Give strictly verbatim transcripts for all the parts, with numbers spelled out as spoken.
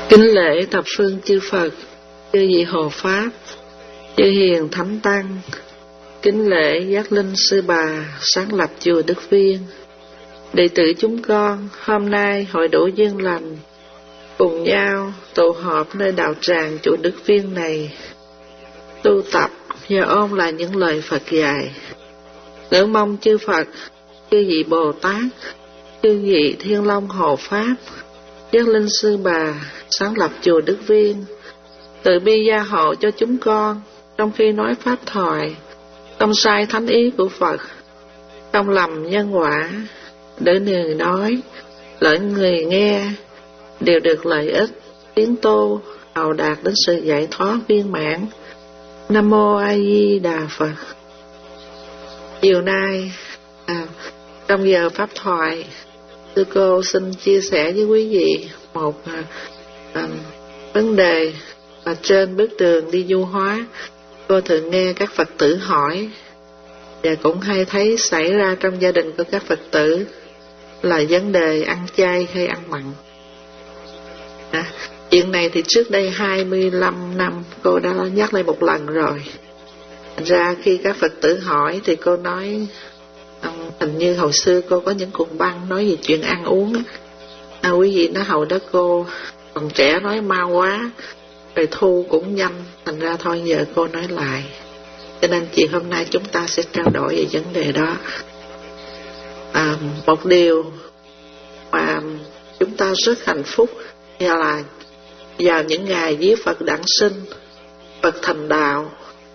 Kính lễ thập phương chư Phật, chư vị hộ Pháp, chư hiền thánh tăng. Kính lễ giác linh sư bà sáng lập chùa Đức Viên. Đệ tử chúng con hôm nay hội đủ duyên lành, cùng nhau tụ họp nơi đạo tràng chùa Đức Viên này, tu tập và ôn lại những lời Phật dạy. Ngưỡng mong chư Phật, chư vị Bồ Tát, chư vị Thiên Long hộ Pháp, giác linh sư bà sáng lập chùa Đức Viên từ bi gia hộ cho chúng con trong khi nói pháp thoại, không sai thánh ý của Phật, không lầm nhân quả, để người nói lẫn người nghe đều được lợi ích, tiến tu hầu đạt đến sự giải thoát viên mãn. Nam mô A Di Đà Phật. Chiều nay à, trong giờ pháp thoại, sư cô xin chia sẻ với quý vị một à, à, vấn đề mà trên bước đường đi du hóa, cô thường nghe các Phật tử hỏi, và cũng hay thấy xảy ra trong gia đình của các Phật tử, là vấn đề ăn chay hay ăn mặn. À, chuyện này thì trước đây hai mươi lăm năm cô đã nhắc lại một lần rồi. Thành ra khi các Phật tử hỏi thì cô nói, hình như hồi xưa cô có những cuộn băng nói về chuyện ăn uống á. À, quý vị nói hồi đó cô còn trẻ nói mau quá, rồi thu cũng nhanh, thành ra thôi giờ cô nói lại. Cho nên chiều hôm nay chúng ta sẽ trao đổi về vấn đề đó. À, một điều mà chúng ta rất hạnh phúc là vào những ngày vía Phật đản sinh, Phật thành đạo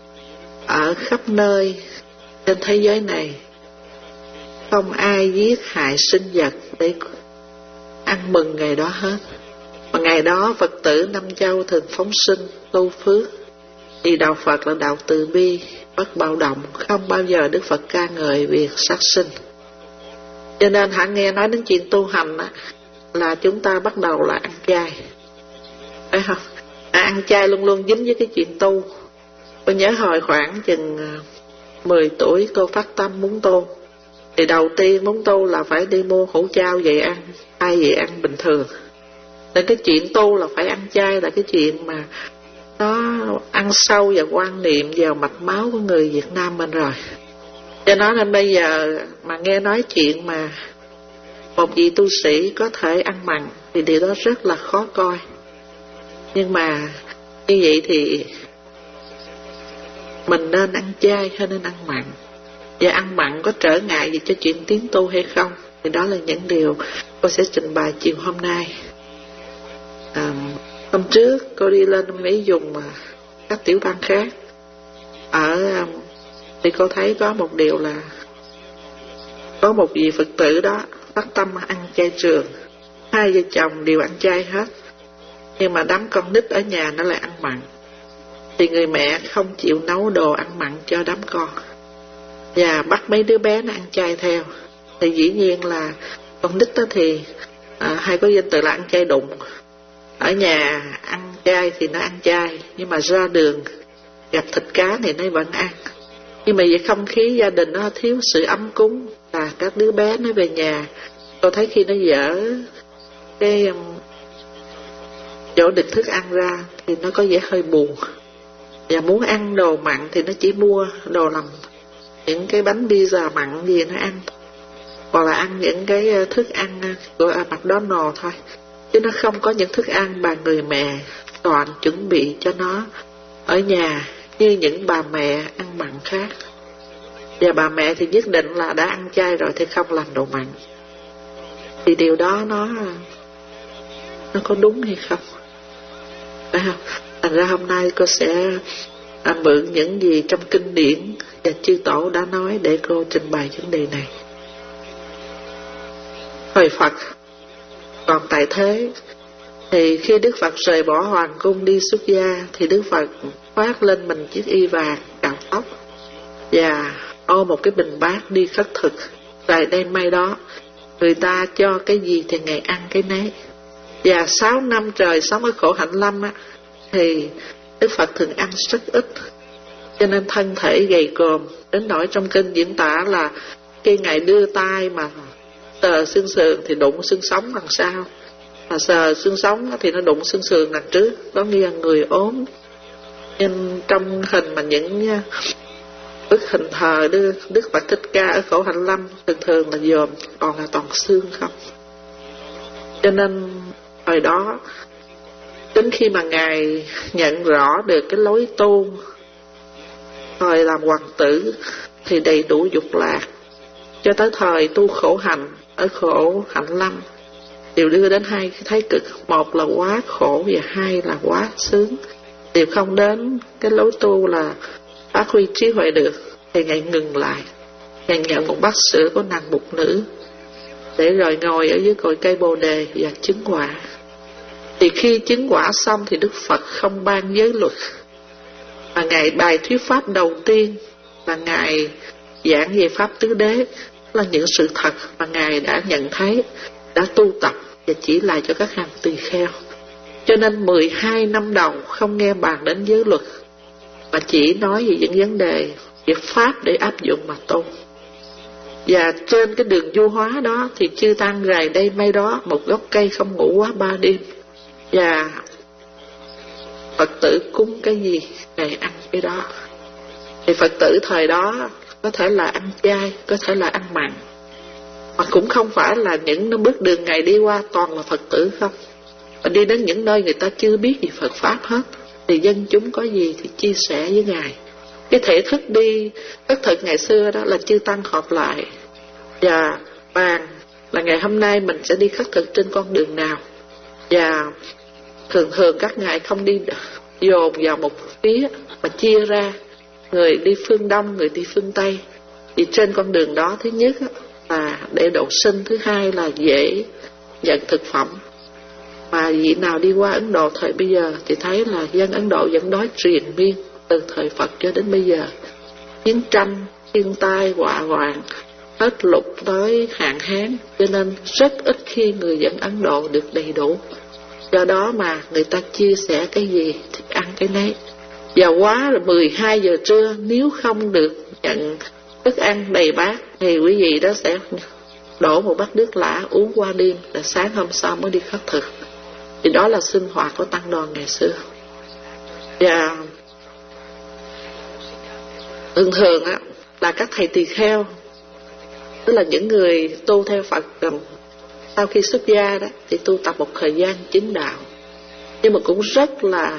ở khắp nơi trên thế giới này, không ai giết hại sinh vật để ăn mừng ngày đó hết. Mà ngày đó Phật tử năm châu thường phóng sinh tu phước, vì đạo Phật là đạo từ bi, bất bạo động, không bao giờ Đức Phật ca ngợi việc sát sinh. Cho nên hãy nghe nói đến chuyện tu hành á, là chúng ta bắt đầu là ăn chay, phải không? À, ăn chay luôn luôn dính với cái chuyện tu. Tôi nhớ hồi khoảng chừng mười tuổi cô phát tâm muốn tu, thì đầu tiên muốn tu là phải đi mua hủ chao về ăn, thay vì ăn bình thường. Nên cái chuyện tu là phải ăn chay là cái chuyện mà nó ăn sâu và quan niệm vào mạch máu của người Việt Nam mình rồi. Cho nó nên bây giờ mà nghe nói chuyện mà một vị tu sĩ có thể ăn mặn thì điều đó rất là khó coi. Nhưng mà như vậy thì mình nên ăn chay hay nên ăn mặn? Và ăn mặn có trở ngại gì cho chuyện tiến tu hay không? Thì đó là những điều cô sẽ trình bày chiều hôm nay. À, hôm trước cô đi lên Mỹ dùng các tiểu bang khác, ở thì cô thấy có một điều là có một vị Phật tử đó phát tâm ăn chay trường, hai vợ chồng đều ăn chay hết, nhưng mà đám con nít ở nhà nó lại ăn mặn. Thì người mẹ không chịu nấu đồ ăn mặn cho đám con và bắt mấy đứa bé nó ăn chay theo. Thì dĩ nhiên là con nít đó thì à, hay có danh từ là ăn chay đụng. Ở nhà ăn chay thì nó ăn chay, nhưng mà ra đường gặp thịt cá thì nó vẫn ăn. Nhưng mà về không khí gia đình nó thiếu sự ấm cúng, là các đứa bé nó về nhà, tôi thấy khi nó dở cái um, chỗ đựng thức ăn ra thì nó có vẻ hơi buồn, và muốn ăn đồ mặn thì nó chỉ mua đồ làm những cái bánh pizza mặn gì nó ăn, hoặc là ăn những cái thức ăn của McDonald's thôi, chứ nó không có những thức ăn mà người mẹ toàn chuẩn bị cho nó ở nhà như những bà mẹ ăn mặn khác. Và bà mẹ thì nhất định là đã ăn chay rồi thì không làm đồ mặn. Thì điều đó nó nó có đúng hay không? Phải không? Thành ra hôm nay cô sẽ à, mượn những gì trong kinh điển và chư tổ đã nói để cô trình bày vấn đề này. Thời Phật còn tại thế, thì khi Đức Phật rời bỏ hoàng cung đi xuất gia, thì Đức Phật khoác lên mình chiếc y vàng cạo tóc và ôm một cái bình bát đi khất thực. Tại đây may đó, người ta cho cái gì thì Ngài ăn cái nấy. Và sáu năm trời sống ở khổ hạnh lâm á, thì Đức Phật thường ăn rất ít, cho nên thân thể gầy còm đến nỗi trong kinh diễn tả là khi Ngài đưa tay mà tờ xương sườn thì đụng xương sống làm sao. mà sờ xương sống thì nó đụng xương sườn đằng trước, có nghĩa là người ốm. Nên trong hình mà những bức hình thờ Đức, Đức Phật Thích Ca ở Khổ Hạnh Lâm thường thường là dòm còn là toàn xương không. Cho nên hồi đó đến khi mà Ngài nhận rõ được cái lối tu, thời làm hoàng tử thì đầy đủ dục lạc, cho tới thời tu khổ hạnh ở Khổ Hạnh Lâm đều đưa đến hai cái thái cực, một là quá khổ và hai là quá sướng, đều không đến cái lối tu là phát huy trí huệ được. Thì Ngài ngừng lại, Ngài nhận một bát sữa của nàng mục nữ, để rồi ngồi ở dưới cội cây bồ đề và chứng quả. Thì khi chứng quả xong thì Đức Phật không ban giới luật, mà Ngài bài thuyết pháp đầu tiên là Ngài giảng về pháp tứ đế, là những sự thật mà Ngài đã nhận thấy, đã tu tập và chỉ lại cho các hàng tỳ kheo. Cho nên mười hai năm đầu không nghe bàn đến giới luật, mà chỉ nói về những vấn đề về pháp để áp dụng mà tu. Và trên cái đường du hóa đó thì chư tăng rày đây mây đó, một gốc cây không ngủ quá ba đêm. Và Phật tử cúng cái gì Ngài ăn cái đó. Thì Phật tử thời đó có thể là ăn chay, có thể là ăn mặn, mà cũng không phải là những bước đường Ngài đi qua toàn là Phật tử không. Và đi đến những nơi người ta chưa biết gì Phật Pháp hết, thì dân chúng có gì thì chia sẻ với Ngài. Cái thể thức đi khất thực ngày xưa đó là chư tăng họp lại và bàn là ngày hôm nay mình sẽ đi khất thực trên con đường nào. Và thường thường các ngài không đi dồn vào một phía, mà chia ra, người đi phương Đông, người đi phương Tây. Thì trên con đường đó, thứ nhất là để độ sinh, thứ hai là dễ nhận thực phẩm. Mà vị nào đi qua Ấn Độ thời bây giờ thì thấy là dân Ấn Độ vẫn đói triền miên từ thời Phật cho đến bây giờ. Chiến tranh, thiên tai, họa hoạn, hết lục tới hạn hán, cho nên rất ít khi người dân Ấn Độ được đầy đủ. Do đó mà người ta chia sẻ cái gì thì ăn cái nấy. Và quá là mười hai giờ trưa, nếu không được nhận thức ăn đầy bát thì quý vị đó sẽ đổ một bát nước lã uống qua đêm, là sáng hôm sau mới đi khất thực. Thì đó là sinh hoạt của tăng đoàn ngày xưa. Và thường thường á là các thầy tỳ kheo, tức là những người tu theo Phật sau khi xuất gia đó, thì tu tập một thời gian chính đạo. Nhưng mà cũng rất là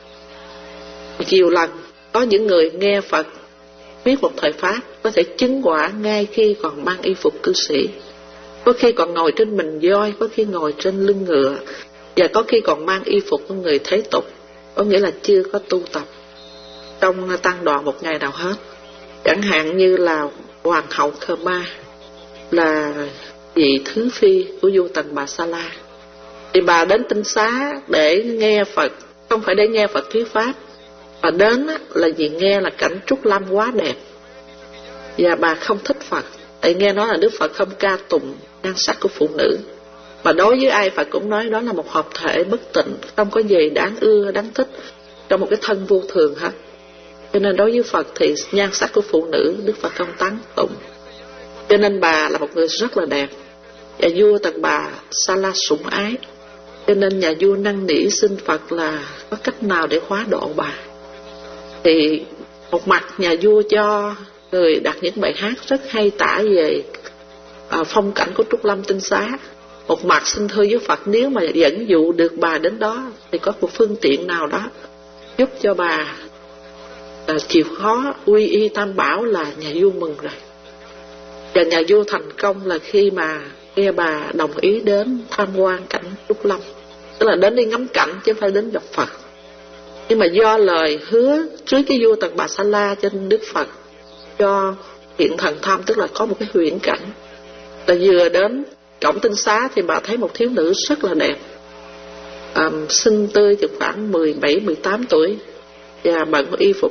nhiều lần có những người nghe Phật viết một thời Pháp có thể chứng quả ngay khi còn mang y phục cư sĩ, có khi còn ngồi trên mình voi, có khi ngồi trên lưng ngựa, và có khi còn mang y phục của người thế tục, có nghĩa là chưa có tu tập trong tăng đoàn một ngày nào hết. Chẳng hạn như là Hoàng hậu Khmer, là vị thứ phi của vua Tần Bà Sa La, thì bà đến Tinh Xá để nghe Phật, không phải để nghe Phật thuyết pháp, mà đến là vì nghe là cảnh Trúc Lâm quá đẹp, và bà không thích Phật, tại nghe nói là Đức Phật không ca tụng nhan sắc của phụ nữ, mà đối với ai Phật cũng nói đó là một hợp thể bất tịnh, không có gì đáng ưa đáng thích trong một cái thân vô thường hết. Cho nên đối với Phật thì nhan sắc của phụ nữ Đức Phật không tán tụng. Cho nên bà là một người rất là đẹp, và vua Tần Bà Sa La sủng ái. Cho nên nhà vua năn nỉ xin Phật là có cách nào để hóa độ bà. Thì một mặt nhà vua cho người đặt những bài hát rất hay tả về à, phong cảnh của Trúc Lâm Tinh Xá. Một mặt xin thưa với Phật, nếu mà dẫn dụ được bà đến đó thì có một phương tiện nào đó giúp cho bà à, chịu khó quy y Tam Bảo, là nhà vua mừng rồi. Và nhà vua thành công là khi mà nghe bà đồng ý đến tham quan cảnh Trúc Lâm, tức là đến đi ngắm cảnh chứ không phải đến gặp Phật. Nhưng mà do lời hứa trước cái vua Tần Bà Sa La, cho nên Đức Phật cho hiện thần thông, tức là có một cái huyễn cảnh là vừa đến cổng Tinh Xá thì bà thấy một thiếu nữ rất là đẹp, à, xinh tươi, chừng khoảng mười bảy mười tám tuổi, và bận một y phục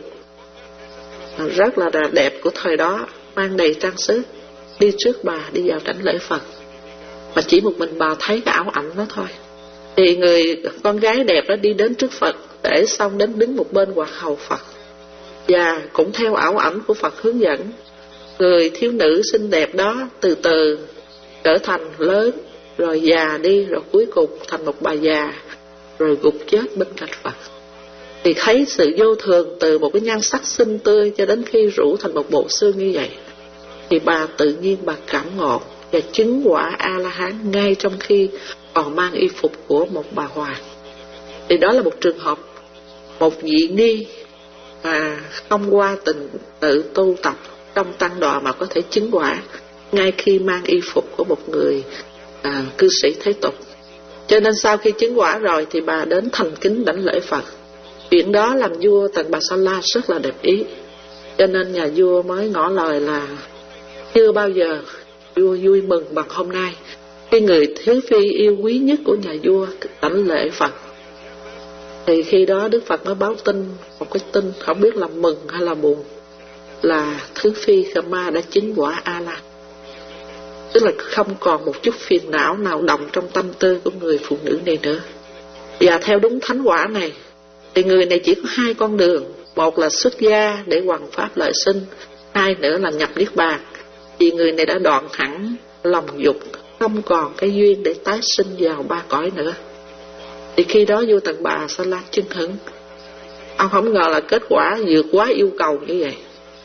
rất là đẹp của thời đó, mang đầy trang sức, đi trước bà đi vào đảnh lễ Phật. Mà chỉ một mình bà thấy cái ảo ảnh đó thôi. Thì người con gái đẹp đó đi đến trước Phật, để xong đến đứng một bên quạt hầu Phật, và cũng theo ảo ảnh của Phật hướng dẫn, người thiếu nữ xinh đẹp đó từ từ trở thành lớn, rồi già đi, rồi cuối cùng thành một bà già, rồi gục chết bên cạnh Phật. Thì thấy sự vô thường từ một cái nhan sắc xinh tươi cho đến khi rũ thành một bộ xương như vậy, thì bà tự nhiên bà cảm ngộ và chứng quả A-la-hán ngay trong khi còn mang y phục của một bà hoàng. Thì đó là một trường hợp, một vị ni mà không qua tình tự tu tập trong tăng đọa mà có thể chứng quả ngay khi mang y phục của một người à, cư sĩ thế tục. Cho nên sau khi chứng quả rồi thì bà đến thành kính đảnh lễ Phật. Chuyện đó làm vua Tần Bà Sa La rất là đẹp ý, cho nên nhà vua mới ngỏ lời là chưa bao giờ vua vui mừng bằng hôm nay, khi người thiếu phi yêu quý nhất của nhà vua đảnh lễ Phật. Thì khi đó Đức Phật mới báo tin, một cái tin không biết là mừng hay là buồn, là Thứ Phi Khama đã chứng quả A-la. Tức là không còn một chút phiền não nào động trong tâm tư của người phụ nữ này nữa. Và theo đúng thánh quả này thì người này chỉ có hai con đường, một là xuất gia để hoằng pháp lợi sinh, hai nữa là nhập niết bàn. Vì người này đã đoạn hẳn lòng dục, không còn cái duyên để tái sinh vào ba cõi nữa. Thì khi đó vua Tần Bà Sa La chưng hửng. Ông không ngờ là kết quả vượt quá yêu cầu như vậy.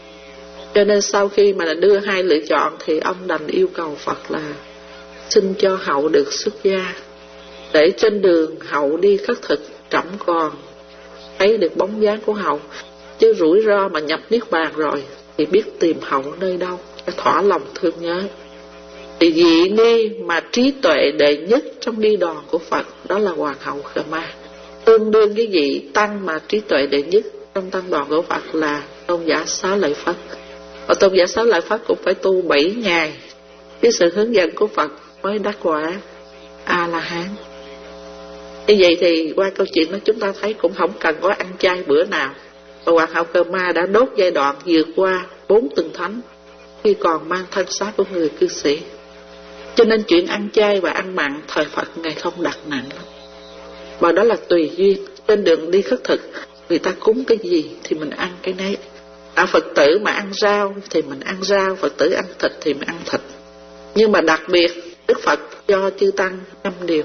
Cho nên sau khi mà đưa hai lựa chọn thì ông đành yêu cầu Phật là xin cho hậu được xuất gia, để trên đường hậu đi khất thực trẫm còn thấy được bóng dáng của hậu, chứ rủi ro mà nhập niết bàn rồi thì biết tìm hậu nơi đâu để thỏa lòng thương nhớ. Thì vị ni mà trí tuệ đệ nhất trong đi đòn của Phật đó là Hoàng hậu Khama, tương đương với vị tăng mà trí tuệ đệ nhất trong tăng đoàn của Phật là Tôn giả Xá Lợi Phất. Và Tôn giả Xá Lợi Phất cũng phải tu bảy ngày với sự hướng dẫn của Phật mới đắc quả A-la-hán. Như vậy thì qua câu chuyện đó chúng ta thấy cũng không cần có ăn chay bữa nào. Và Hoàng hậu Khama đã đốt giai đoạn vượt qua bốn từng thánh khi còn mang thân xác của người cư sĩ. Cho nên chuyện ăn chay và ăn mặn thời Phật Ngài không đặt nặng lắm. Và đó là tùy duyên. Trên đường đi khất thực, người ta cúng cái gì thì mình ăn cái nấy. À, Phật tử mà ăn rau thì mình ăn rau, Phật tử ăn thịt thì mình ăn thịt. Nhưng mà đặc biệt Đức Phật cho chư tăng năm điều,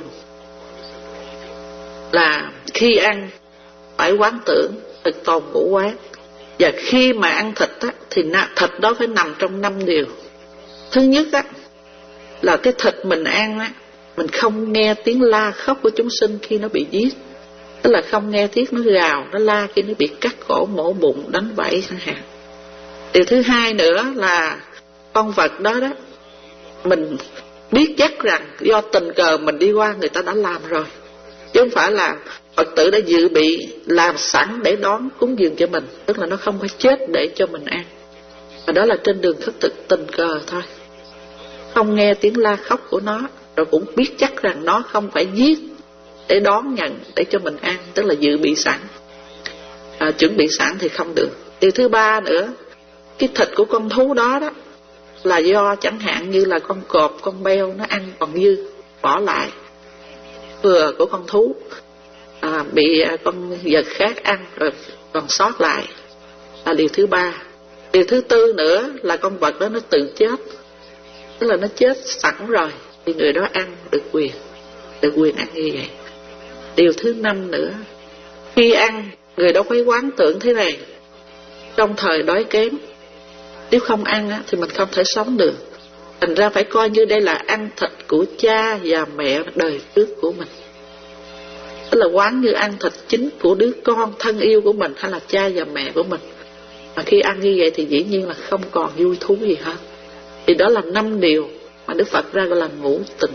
là khi ăn phải quán tưởng thực tồn ngũ quán, và khi mà ăn thịt á, thì thịt đó phải nằm trong năm điều. Thứ nhất á, là cái thịt mình ăn á, mình không nghe tiếng la khóc của chúng sinh khi nó bị giết, tức là không nghe tiếng nó gào, nó la khi nó bị cắt cổ, mổ bụng, đánh bẫy chẳng hạn. Điều thứ hai nữa là con vật đó đó, mình biết chắc rằng do tình cờ mình đi qua người ta đã làm rồi, chứ không phải là Phật tử đã dự bị làm sẵn để đón cúng dường cho mình, tức là nó không phải chết để cho mình ăn. Và đó là trên đường khất thực tình cờ thôi, không nghe tiếng la khóc của nó, rồi cũng biết chắc rằng nó không phải giết để đón nhận để cho mình ăn, tức là dự bị sẵn, à, chuẩn bị sẵn thì không được. Điều thứ ba nữa, cái thịt của con thú đó đó là do chẳng hạn như là con cọp, con beo nó ăn còn dư, bỏ lại vừa của con thú, à, bị con vật khác ăn rồi còn sót lại, là điều thứ ba. Điều thứ tư nữa là con vật đó nó tự chết, tức là nó chết sẵn rồi thì người đó ăn được quyền, được quyền ăn như vậy. Điều thứ năm nữa, khi ăn người đó phải quán tưởng thế này: trong thời đói kém, nếu không ăn á, thì mình không thể sống được. Thành ra phải coi như đây là ăn thịt của cha và mẹ đời trước của mình, tức là quán như ăn thịt chính của đứa con thân yêu của mình hay là cha và mẹ của mình. Mà khi ăn như vậy thì dĩ nhiên là không còn vui thú gì hết. Thì đó là năm điều mà Đức Phật ra gọi là ngũ tịnh.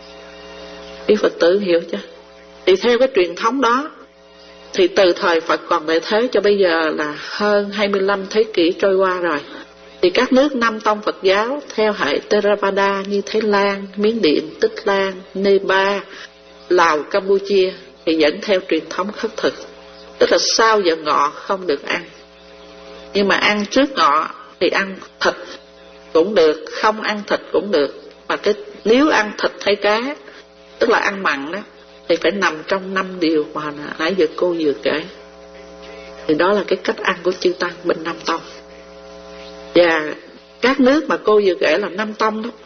Quý Phật tử hiểu chưa? Thì theo cái truyền thống đó, thì từ thời Phật còn tại thế cho bây giờ là hơn hai mươi lăm thế kỷ trôi qua rồi, thì các nước Nam Tông Phật giáo theo hệ Theravada như Thái Lan, Miến Điện, Tích Lan, Nepal, Lào, Campuchia thì vẫn theo truyền thống khất thực, tức là sau giờ ngọ không được ăn. Nhưng mà ăn trước ngọ thì ăn thịt cũng được, không ăn thịt cũng được. Mà cái nếu ăn thịt hay cá, tức là ăn mặn đó, thì phải nằm trong năm điều mà nãy giờ cô vừa kể. Thì đó là cái cách ăn của chư tăng bên Nam Tông. Và các nước mà cô vừa kể là Nam Tông đó,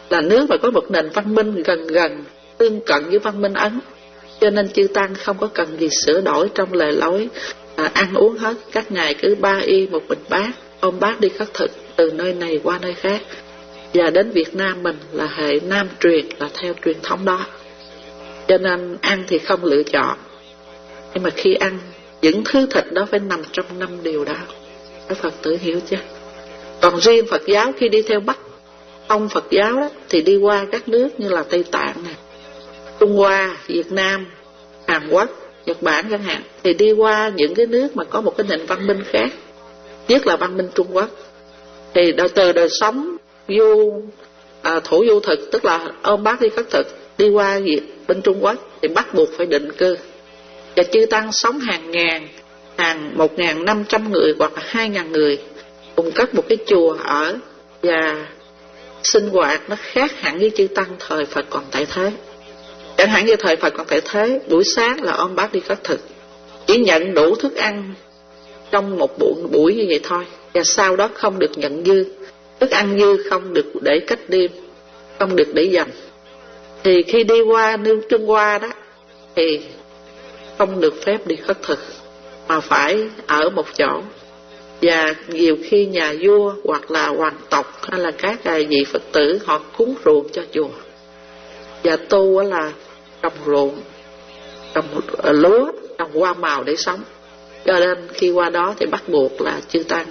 là nước mà có một nền văn minh gần gần tương cận với văn minh Ấn, cho nên chư tăng không có cần gì sửa đổi trong lề lối à, ăn uống hết. Các ngài cứ ba y một bình bát, ôm bát đi khất thực từ nơi này qua nơi khác. Và đến Việt Nam mình là hệ Nam truyền, là theo truyền thống đó, cho nên ăn thì không lựa chọn. Nhưng mà khi ăn, những thứ thịt đó phải nằm trong năm điều đó. Các Phật tử hiểu chưa? Còn riêng Phật giáo khi đi theo Bắc Tông Phật giáo đó, thì đi qua các nước như là Tây Tạng này, Trung Hoa, Việt Nam, Hàn Quốc, Nhật Bản chẳng hạn, thì đi qua những cái nước mà có một cái nền văn minh khác, nhất là văn minh Trung Quốc. Thì đời từ đời sống du à, thủ du thực, tức là ôm bát đi khất thực, đi qua Việt bên Trung Quốc thì bắt buộc phải định cư. Và chư tăng sống hàng ngàn, hàng một ngàn năm trăm người hoặc là hai ngàn người cùng cất một cái chùa ở, và sinh hoạt nó khác hẳn với chư tăng thời Phật còn tại thế. Chẳng hạn như thời Phật còn tại thế, buổi sáng là ôm bát đi khất thực, chỉ nhận đủ thức ăn trong một buổi, buổi như vậy thôi, và sau đó không được nhận dư. Thức ăn dư không được để cách đêm, không được để dành. Thì khi đi qua nước Trung Hoa đó thì không được phép đi khất thực, mà phải ở một chỗ. Và nhiều khi nhà vua hoặc là hoàng tộc hay là các vị Phật tử họ cúng ruộng cho chùa, và tu là trồng ruộng, trồng lúa, trồng hoa màu để sống. Cho nên khi qua đó thì bắt buộc là chư tăng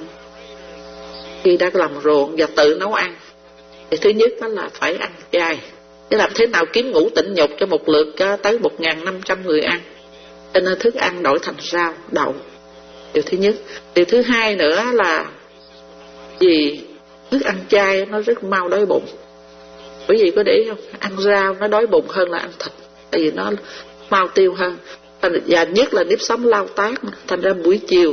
khi đã làm ruộng và tự nấu ăn thì thứ nhất đó là phải ăn chay. Để làm thế nào kiếm ngũ tịnh nhục cho một lượt tới một nghìn năm trăm người ăn, cho nên thức ăn đổi thành rau, đậu. Điều thứ nhất. Điều thứ hai nữa là vì thức ăn chay nó rất mau đói bụng. Bởi vì có để ý không? Ăn rau nó đói bụng hơn là ăn thịt, tại vì nó mau tiêu hơn. Và nhất là nếp sống lao tác, thành ra buổi chiều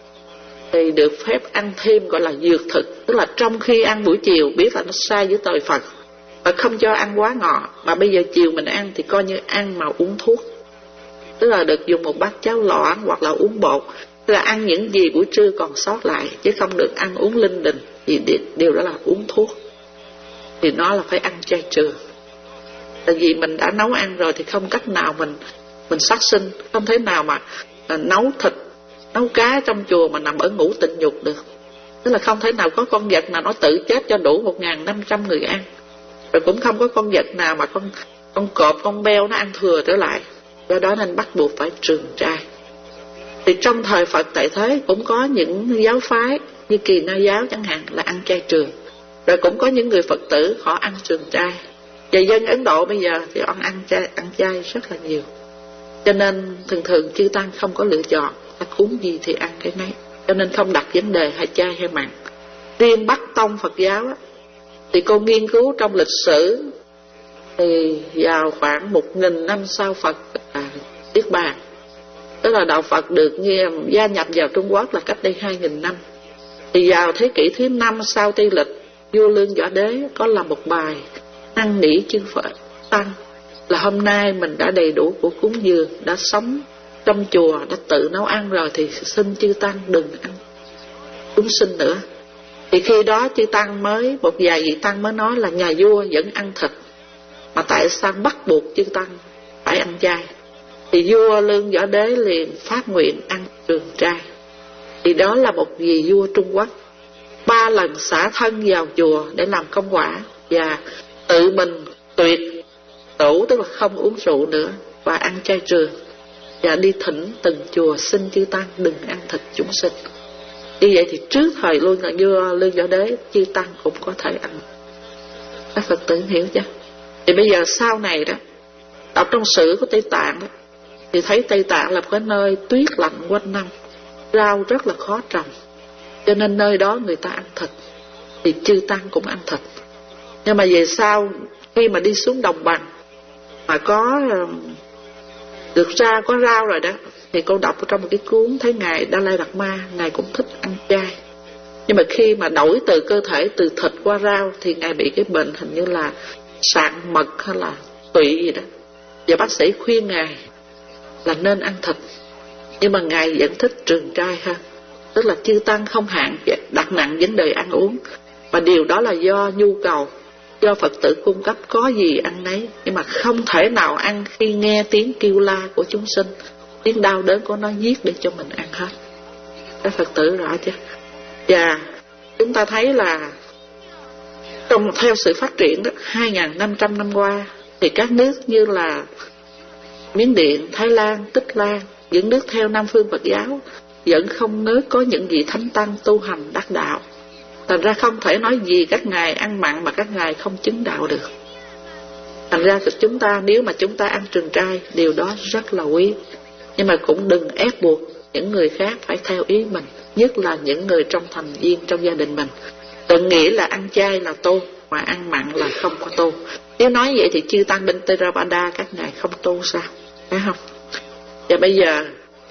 thì được phép ăn thêm gọi là dược thực. Tức là trong khi ăn buổi chiều, biết là nó sai với tội Phật, và không cho ăn quá ngọt, mà bây giờ chiều mình ăn thì coi như ăn mà uống thuốc. Tức là được dùng một bát cháo loãng hoặc là uống bột, tức là ăn những gì buổi trưa còn sót lại, chứ không được ăn uống linh đình, vì điều đó là uống thuốc. Thì nó là phải ăn chay trường. Tại vì mình đã nấu ăn rồi thì không cách nào mình mình sát sinh, không thể nào mà, mà nấu thịt, nấu cá trong chùa mà nằm ở ngũ tịnh nhục được. Tức là không thể nào có con vật nào nó tự chết cho đủ một nghìn năm trăm người ăn. Rồi cũng không có con vật nào mà con con cọp, con beo nó ăn thừa trở lại. Do đó nên bắt buộc phải trường trai. Thì trong thời Phật tại thế cũng có những giáo phái như Kỳ Na giáo chẳng hạn là ăn chay trường. Rồi cũng có những người Phật tử họ ăn trường trai. Và dân Ấn Độ bây giờ thì họ ăn chay, ăn chay rất là nhiều. Cho nên thường thường chư tăng không có lựa chọn, ta cúng gì thì ăn cái nấy. Cho nên không đặt vấn đề hay chay hay mặn. Riêng Bắc Tông Phật giáo á, thì cô nghiên cứu trong lịch sử thì vào khoảng một nghìn năm sau Phật à, Niết Bàn, tức là đạo Phật được gia nhập vào Trung Quốc là cách đây hai nghìn năm. Thì vào thế kỷ thứ năm sau Tây lịch, vua Lương Võ Đế có làm một bài năn nỉ chư Phật tăng là hôm nay mình đã đầy đủ của cúng dường, đã sống trong chùa, đã tự nấu ăn rồi, thì xin chư tăng đừng ăn chúng sinh nữa. Thì khi đó chư tăng mới, một vài vị tăng mới nói là nhà vua vẫn ăn thịt, mà tại sao bắt buộc chư tăng phải ăn chay? Thì vua Lương Võ Đế liền phát nguyện ăn trường trai. Thì đó là một vị vua Trung Quốc ba lần xả thân vào chùa để làm công quả, và tự mình tuyệt tủ, tức là không uống rượu nữa, và ăn chay trường, và đi thỉnh từng chùa xin chư tăng đừng ăn thịt chúng sinh. Như vậy thì trước thời luôn là vua Lương Võ Đế, chư tăng cũng có thể ăn. Các Phật tử hiểu chưa? Thì bây giờ sau này đó, đọc trong sử của Tây Tạng đó, thì thấy Tây Tạng là một cái nơi tuyết lạnh quanh năm, rau rất là khó trồng, cho nên nơi đó người ta ăn thịt, thì chư tăng cũng ăn thịt. Nhưng mà về sau khi mà đi xuống đồng bằng mà có được ra có rau rồi đó, thì cô đọc trong một cái cuốn thấy ngài Đa Lai Đạt Ma, ngài cũng thích ăn chay. Nhưng mà khi mà đổi từ cơ thể từ thịt qua rau thì ngài bị cái bệnh hình như là sạn mật hay là tụy gì đó, và bác sĩ khuyên ngài là nên ăn thịt. Nhưng mà ngài vẫn thích trường trai hơn, tức là chư tăng không hạn đặt nặng vấn đề ăn uống, và điều đó là do nhu cầu. do Phật tử cung cấp có gì ăn nấy, nhưng mà không thể nào ăn khi nghe tiếng kêu la của chúng sinh, tiếng đau đớn của nó giết để cho mình ăn hết. Các Phật tử rõ chưa? Và chúng ta thấy là trong theo sự phát triển đó, hai nghìn năm trăm năm qua thì các nước như là Miến Điện, Thái Lan, Tích Lan, những nước theo Nam phương Phật giáo vẫn không nới có những vị thánh tăng tu hành đắc đạo. Thành ra không thể nói gì các ngài ăn mặn mà các ngài không chứng đạo được. Thành ra chúng ta, nếu mà chúng ta ăn trường trai, điều đó rất là quý. Nhưng mà cũng đừng ép buộc những người khác phải theo ý mình, nhất là những người trong thành viên trong gia đình mình. Đừng nghĩ là ăn chay là tu, mà ăn mặn là không có tu. Nếu nói vậy thì chư tăng bên Theravada các ngài không tu sao? Phải không? Và bây giờ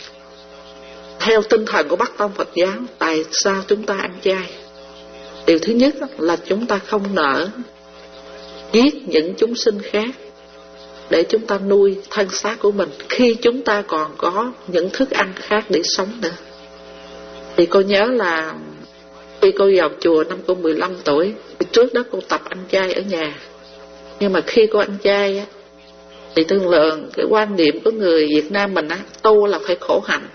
theo tinh thần của Bắc Tông Phật giáo, tại sao chúng ta ăn chay? Điều thứ nhất là chúng ta không nỡ giết những chúng sinh khác để chúng ta nuôi thân xác của mình, khi chúng ta còn có những thức ăn khác để sống nữa. Thì cô nhớ là khi cô vào chùa năm cô mười lăm tuổi, trước đó cô tập ăn chay ở nhà. Nhưng mà khi cô ăn chay á, thì tương lượng cái quan niệm của người Việt Nam mình á, tu là phải khổ hạnh.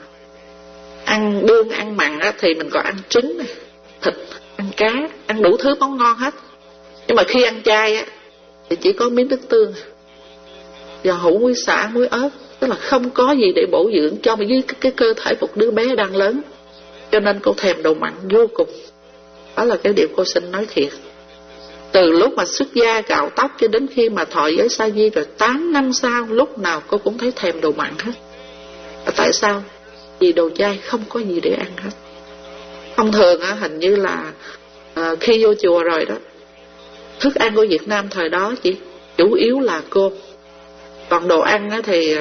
Ăn đương ăn mặn á, thì mình còn ăn trứng này, thịt, ăn cá, ăn đủ thứ món ngon hết. Nhưng mà khi ăn chay á, thì chỉ có miếng nước tương và hũ muối xả, muối ớt. Tức là không có gì để bổ dưỡng cho với cái, cái cơ thể một đứa bé đang lớn. Cho nên cô thèm đồ mặn vô cùng. Đó là cái điều cô xin nói thiệt. Từ lúc mà xuất gia cạo tóc cho đến khi mà thọ giới sa di rồi tám năm sau, lúc nào cô cũng thấy thèm đồ mặn hết. Và tại sao? Vì đồ chay không có gì để ăn hết. Thông thường á, hình như là à, khi vô chùa rồi đó, thức ăn của Việt Nam thời đó chỉ chủ yếu là cơm. Còn đồ ăn á, thì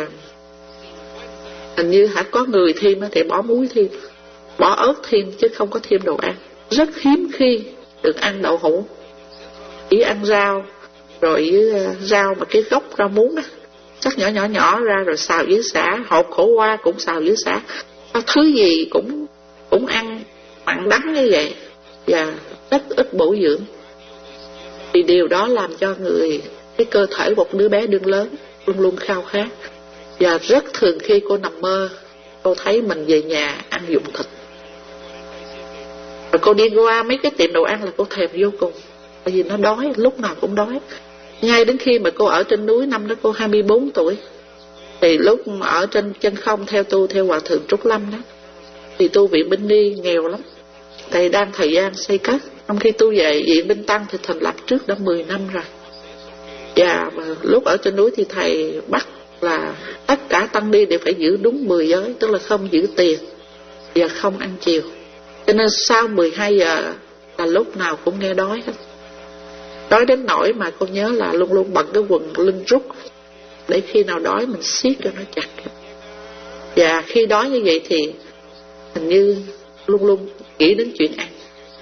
hình như hả có người thêm á, thì bỏ muối thêm, bỏ ớt thêm, chứ không có thêm đồ ăn. Rất hiếm khi được ăn đậu hũ, chỉ ăn rau, rồi với rau mà cái gốc rau muống á, cắt nhỏ nhỏ nhỏ ra rồi xào với sả. Hột khổ qua cũng xào với sả. Thứ gì cũng cũng ăn mặn đắng như vậy, và rất ít bổ dưỡng. Thì điều đó làm cho người, cái cơ thể một đứa bé đương lớn luôn luôn khao khát. Và rất thường khi cô nằm mơ, cô thấy mình về nhà ăn dụng thịt. Rồi cô đi qua mấy cái tiệm đồ ăn là cô thèm vô cùng, bởi vì nó đói, lúc nào cũng đói. Ngay đến khi mà cô ở trên núi, năm đó cô hai mươi bốn tuổi, thì lúc ở trên chân không theo tu theo Hòa Thượng Trúc Lâm đó, thì tu viện Binh Ni nghèo lắm, thầy đang thời gian xây cất. Trong khi tu về viện Binh Tăng thì thành lập trước đã mười năm rồi. Và lúc ở trên núi thì thầy bắt là tất cả tăng ni đều phải giữ đúng mười giới, tức là không giữ tiền và không ăn chiều. Cho nên sau mười hai giờ là lúc nào cũng nghe đói hết. Đói đến nỗi mà cô nhớ là luôn luôn bận cái quần lưng rút, để khi nào đói mình siết cho nó chặt. Và khi đói như vậy thì hình như luôn luôn nghĩ đến chuyện ăn.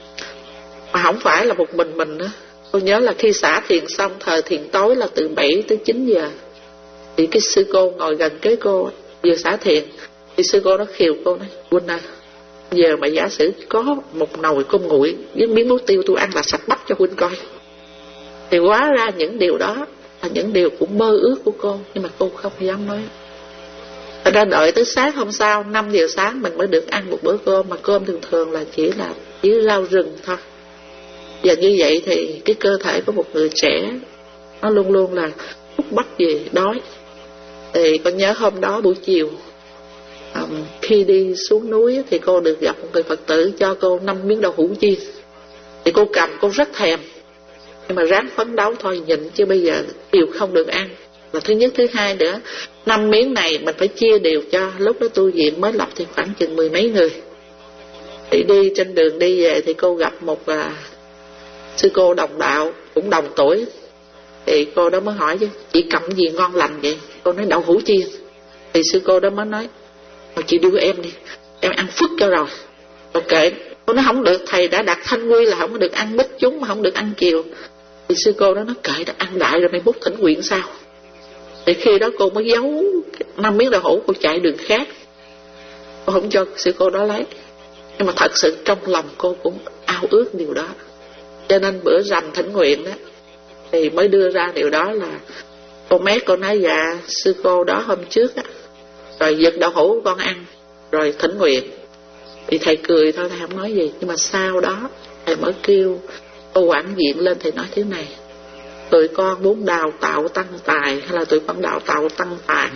Mà không phải là một mình mình nữa. Cô nhớ là khi xả thiền xong, thời thiền tối là từ bảy tới chín giờ, thì cái sư cô ngồi gần kế cô, vừa xả thiền, thì sư cô nó khiều cô nói: Huynh à, giờ mà giả sử có một nồi cơm nguội với miếng muối tiêu tôi ăn là sạch bách cho Huynh coi. Thì hóa ra những điều đó là những điều cũng mơ ước của cô, nhưng mà cô không dám nói. Thật ra đợi tới sáng hôm sau, năm giờ sáng mình mới được ăn một bữa cơm, mà cơm thường thường là chỉ là chỉ rau rừng thôi. Và như vậy thì cái cơ thể của một người trẻ nó luôn luôn là thúc bắt về đói. Thì con nhớ hôm đó buổi chiều, um, khi đi xuống núi thì cô được gặp một người Phật tử cho cô năm miếng đậu hũ chiên. Thì cô cầm, cô rất thèm, nhưng mà ráng phấn đấu thôi, nhịn, chứ bây giờ đều không được ăn. Và thứ nhất, thứ hai nữa, năm miếng này mình phải chia đều cho. Lúc đó tu viện mới lập thì khoảng chừng mười mấy người. Thì đi trên đường đi về thì cô gặp một uh, sư cô đồng đạo, cũng đồng tuổi. Thì cô đó mới hỏi chứ: chị cầm gì ngon lành vậy? Cô nói: đậu hũ chiên. Thì sư cô đó mới nói: thôi chị đưa em đi, em ăn phức cho rồi. Ok. Cô nói: không được, thầy đã đặt thanh quy là không có được ăn bít chúng, mà không được ăn chiều. Thì sư cô đó nói: kệ, đã ăn đại rồi, mày mốt thỉnh nguyện sao? Thì khi đó cô mới giấu năm miếng đậu hũ, cô chạy đường khác, cô không cho sư cô đó lấy. Nhưng mà thật sự trong lòng cô cũng ao ước điều đó. Cho nên bữa rằm thỉnh nguyện đó, thì mới đưa ra điều đó là con mét con nói dạ sư cô đó hôm trước á, rồi giật đậu hũ của con ăn, rồi thỉnh nguyện. Thì thầy cười thôi, thầy không nói gì. Nhưng mà sau đó thầy mới kêu cô quản viện lên, thầy nói thế này: tụi con muốn đào tạo tăng tài hay là tụi con đào tạo tăng tàn?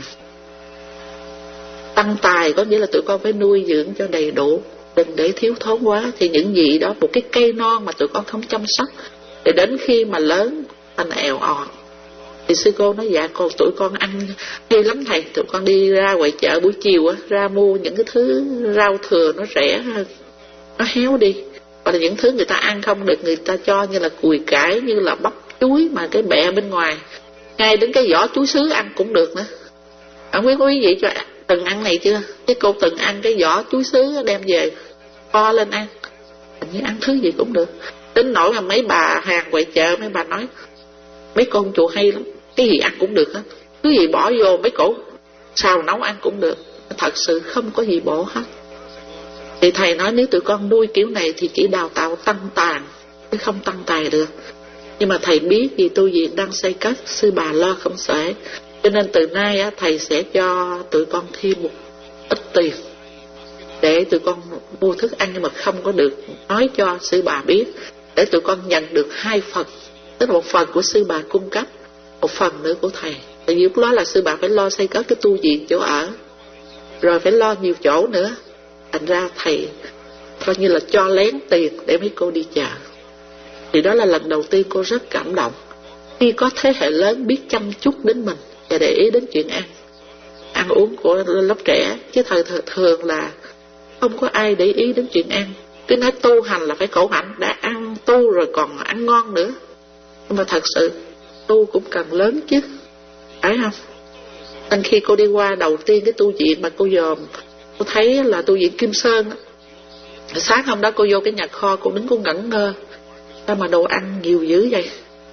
Tăng tài có nghĩa là tụi con phải nuôi dưỡng cho đầy đủ, đừng để thiếu thốn quá. Thì những gì đó, một cái cây non mà tụi con không chăm sóc, để đến khi mà lớn thành èo ọt. Thì sư cô nói dạ con tụi con ăn hay lắm thầy, tụi con đi ra ngoài chợ buổi chiều á, ra mua những cái thứ rau thừa nó rẻ hơn, nó héo đi, hoặc là những thứ người ta ăn không được người ta cho, như là cùi cải, như là bắp chuối mà cái bẹ bên ngoài, ngay đến cái vỏ chuối sứ ăn cũng được nữa. Không biết quý vị cho từng ăn này chưa? Cái cô từng ăn cái vỏ chuối sứ đem về kho lên ăn, hình như ăn thứ gì cũng được. Đến nỗi mà mấy bà hàng ngoài chợ, mấy bà nói mấy con chùa hay lắm, cái gì ăn cũng được hết, cứ gì bỏ vô mấy cổ xào nấu ăn cũng được. Thật sự không có gì bổ hết. Thì thầy nói nếu tụi con nuôi kiểu này thì chỉ đào tạo tăng tàn chứ không tăng tài được. Nhưng mà thầy biết vì tu viện đang xây cất, sư bà lo không xuể, cho nên từ nay á, thầy sẽ cho tụi con thêm một ít tiền để tụi con mua thức ăn, nhưng mà không có được nói cho sư bà biết, để tụi con nhận được hai phần, tức là một phần của sư bà cung cấp, một phần nữa của thầy. Tại vì lúc đó là sư bà phải lo xây cất cái tu viện chỗ ở, rồi phải lo nhiều chỗ nữa. Thành ra thầy coi như là cho lén tiền để mấy cô đi chợ. Thì đó là lần đầu tiên cô rất cảm động, khi có thế hệ lớn biết chăm chút đến mình và để ý đến chuyện ăn ăn uống của lớp trẻ. Chứ thời thường là không có ai để ý đến chuyện ăn, cứ nói tu hành là phải khổ hạnh, đã ăn tu rồi còn ăn ngon nữa. Nhưng mà thật sự tu cũng cần lớn chứ, phải không? Nên khi cô đi qua đầu tiên cái tu viện mà cô dòm, cô thấy là tu viện Kim Sơn á. Sáng hôm đó cô vô cái nhà kho, cô đứng cô ngẩn ngơ, sao mà đồ ăn nhiều dữ vậy?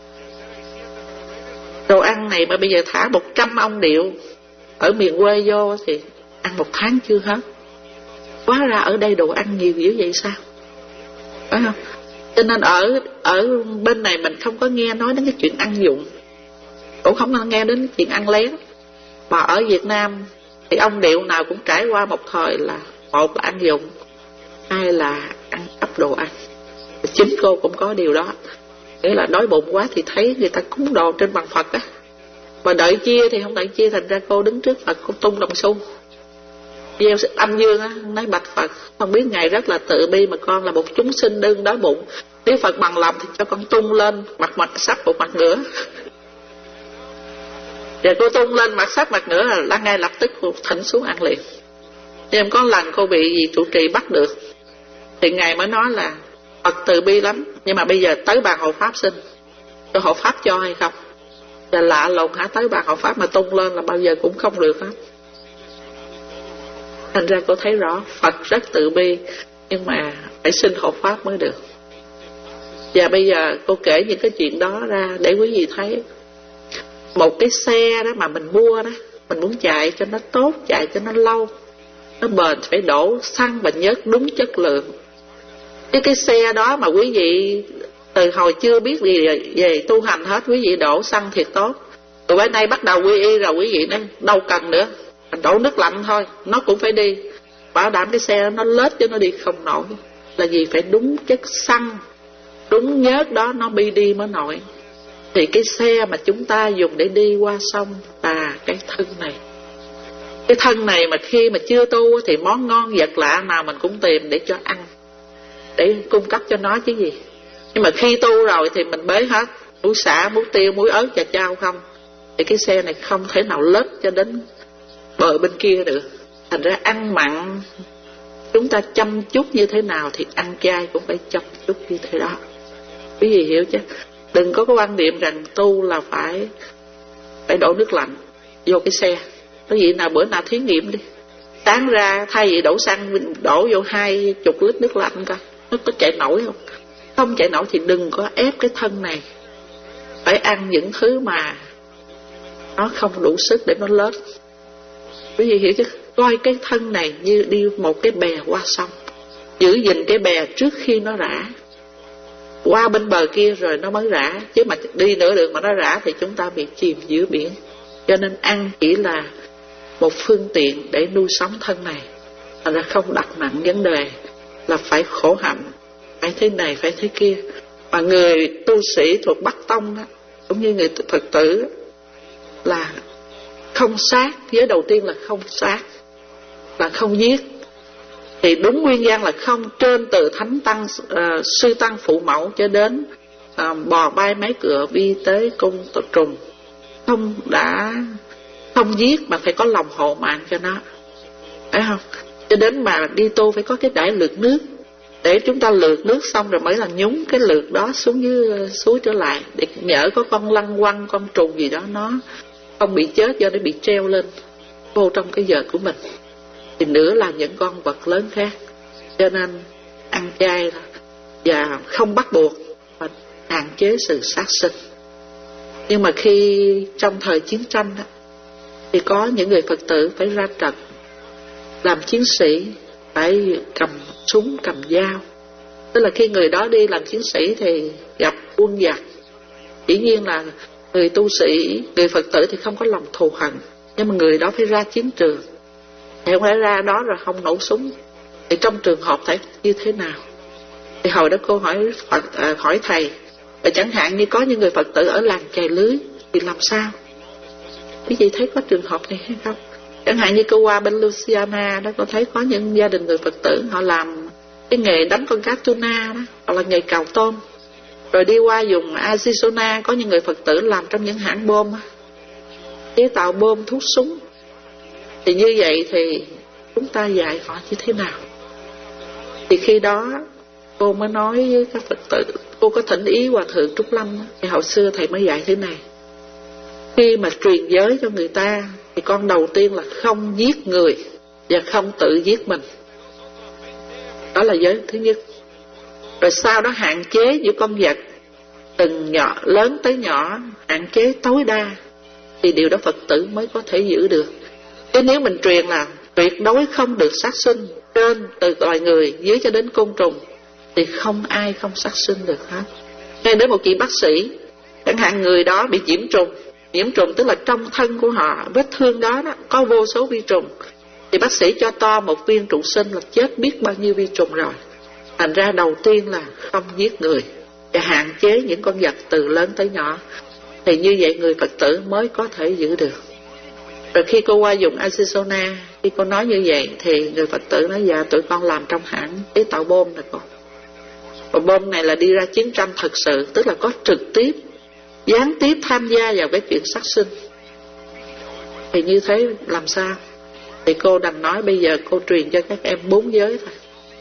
Đồ ăn này mà bây giờ thả một trăm ông điệu ở miền quê vô thì ăn một tháng chưa hết. Hóa ra ở đây đồ ăn nhiều dữ vậy sao? Phải không? Cho nên ở ở bên này mình không có nghe nói đến cái chuyện ăn dụng, cũng không có nghe đến chuyện ăn lén. Mà ở Việt Nam thì ông điệu nào cũng trải qua một thời là một là ăn dụng, hai là ăn cắp đồ ăn. Chính cô cũng có điều đó, nghĩa là đói bụng quá thì thấy người ta cúng đồ trên bàn Phật á, mà đợi chia thì không đợi chia, thành ra cô đứng trước Phật cô tung đồng xu, gieo âm dương á, nói bạch Phật không biết ngài rất là từ bi, mà con là một chúng sinh đương đói bụng, nếu Phật bằng lòng thì cho con tung lên mặt mặt sắp một mặt nữa. Và cô tung lên mặt sắp mặt nữa là ngay lập tức cô thỉnh xuống ăn liền. Nhưng có lần cô bị gì trụ trì bắt được, thì ngài mới nói là Phật từ bi lắm, nhưng mà bây giờ tới bàn hộ pháp xin, cho hộ pháp cho hay không. Và lạ lùng hả, tới bàn hộ pháp mà tung lên là bao giờ cũng không được hết. Thành ra cô thấy rõ Phật rất từ bi, nhưng mà phải xin hộ pháp mới được. Và bây giờ cô kể những cái chuyện đó ra để quý vị thấy. Một cái xe đó mà mình mua đó, mình muốn chạy cho nó tốt, chạy cho nó lâu, nó bền, phải đổ xăng và nhớt đúng chất lượng. Cái cái xe đó mà quý vị từ hồi chưa biết gì về, về tu hành hết, quý vị đổ xăng thiệt tốt. Từ bữa nay bắt đầu quy y rồi quý vị nói đâu cần nữa, mình đổ nước lạnh thôi, nó cũng phải đi. Bảo đảm cái xe nó lết chứ nó đi không nổi. Là gì? Phải đúng chất xăng, đúng nhớt đó nó đi đi mới nổi. Thì cái xe mà chúng ta dùng để đi qua sông là cái thân này. Cái thân này mà khi mà chưa tu thì món ngon vật lạ nào mình cũng tìm để cho ăn, để cung cấp cho nó chứ gì. Nhưng mà khi tu rồi thì mình bế hết, muối xả, muối tiêu, muối ớt và chao không. Thì cái xe này không thể nào lết cho đến bờ bên kia được. Thành ra ăn mặn chúng ta chăm chút như thế nào thì ăn chay cũng phải chăm chút như thế đó. Quý vị hiểu chứ? Đừng có cái quan niệm rằng tu là phải phải đổ nước lạnh vô cái xe. Có gì nào bữa nào thí nghiệm đi, sáng ra thay vì đổ xăng mình đổ vô hai chục lít nước lạnh coi nó có chạy nổi không. Không chạy nổi thì đừng có ép cái thân này, phải ăn những thứ mà nó không đủ sức để nó lết. Quý vị hiểu chứ? Coi cái thân này như đi một cái bè qua sông, giữ gìn cái bè trước khi nó rã. qua bên bờ kia rồi nó mới rã, chứ mà đi nửa đường mà nó rã thì chúng ta bị chìm giữa biển. Cho nên ăn chỉ là một phương tiện để nuôi sống thân này, thành ra không đặt nặng vấn đề là phải khổ hạnh, phải thế này phải thế kia. Mà người tu sĩ thuộc Bắc Tông đó, cũng như người Phật tử là không sát. Giới đầu tiên là không sát, là không giết. Thì đúng nguyên văn là không, trên từ thánh tăng, uh, sư tăng phụ mẫu cho đến uh, bò bay máy cửa vi tế cung trùng, không đã không giết mà phải có lòng hộ mạng cho nó, phải không? Cho đến mà đi tu phải có cái đải lược nước, để chúng ta lược nước xong rồi mới là nhúng cái lược đó xuống dưới suối trở lại, để nhỡ có con lăng quăng, con trùng gì đó nó không bị chết do nó bị treo lên vô trong cái vợt của mình. Thì nữa là những con vật lớn khác. Cho nên ăn chay và không bắt buộc mà hạn chế sự sát sinh. Nhưng mà khi trong thời chiến tranh đó, thì có những người Phật tử phải ra trận làm chiến sĩ, phải cầm súng, cầm dao. Tức là khi người đó đi làm chiến sĩ thì gặp quân giặc. Dĩ nhiên là người tu sĩ, người Phật tử thì không có lòng thù hận, nhưng mà người đó phải ra chiến trường, thì không phải ra đó rồi không nổ súng. Thì trong trường hợp phải như thế nào? Thì hồi đó cô hỏi Phật, à, hỏi thầy, và chẳng hạn như có những người Phật tử ở làng chài lưới thì làm sao? Quý vị thấy có trường hợp này hay không? Chẳng hạn như cô qua bên Louisiana đó, cô thấy có những gia đình người Phật tử họ làm cái nghề đánh con cá tuna đó, hoặc là nghề cào tôm. Rồi đi qua vùng Arizona có những người Phật tử làm trong những hãng bom, chế tạo bom, thuốc súng. Thì như vậy thì chúng ta dạy họ như thế nào? Thì khi đó cô mới nói với các Phật tử, cô có thỉnh ý Hòa Thượng Trúc Lâm, thì hồi xưa thầy mới dạy thế này: khi mà truyền giới cho người ta thì con đầu tiên là không giết người và không tự giết mình. Đó là giới thứ nhất. Rồi sau đó hạn chế những con vật từng nhỏ, lớn tới nhỏ, hạn chế tối đa, thì điều đó Phật tử mới có thể giữ được. Chứ nếu mình truyền là tuyệt đối không được sát sinh, trên từ loài người dưới cho đến côn trùng, thì không ai không sát sinh được hết. Ngay đến một chị bác sĩ, chẳng hạn người đó bị nhiễm trùng, nhiễm trùng tức là trong thân của họ, vết thương đó, đó có vô số vi trùng, thì bác sĩ cho to một viên trụ sinh là chết biết bao nhiêu vi trùng rồi. Thành ra đầu tiên là không giết người và hạn chế những con vật từ lớn tới nhỏ. Thì như vậy người Phật tử mới có thể giữ được. Rồi khi cô qua vùng Arizona, khi cô nói như vậy thì người Phật tử nói: dạ tụi con làm trong hãng chế tạo bom nè con. Và bom này là đi ra chiến tranh thật sự, tức là có trực tiếp, gián tiếp tham gia vào cái chuyện sát sinh. Thì như thế làm sao? Thì cô đành nói bây giờ cô truyền cho các em bốn giới thôi.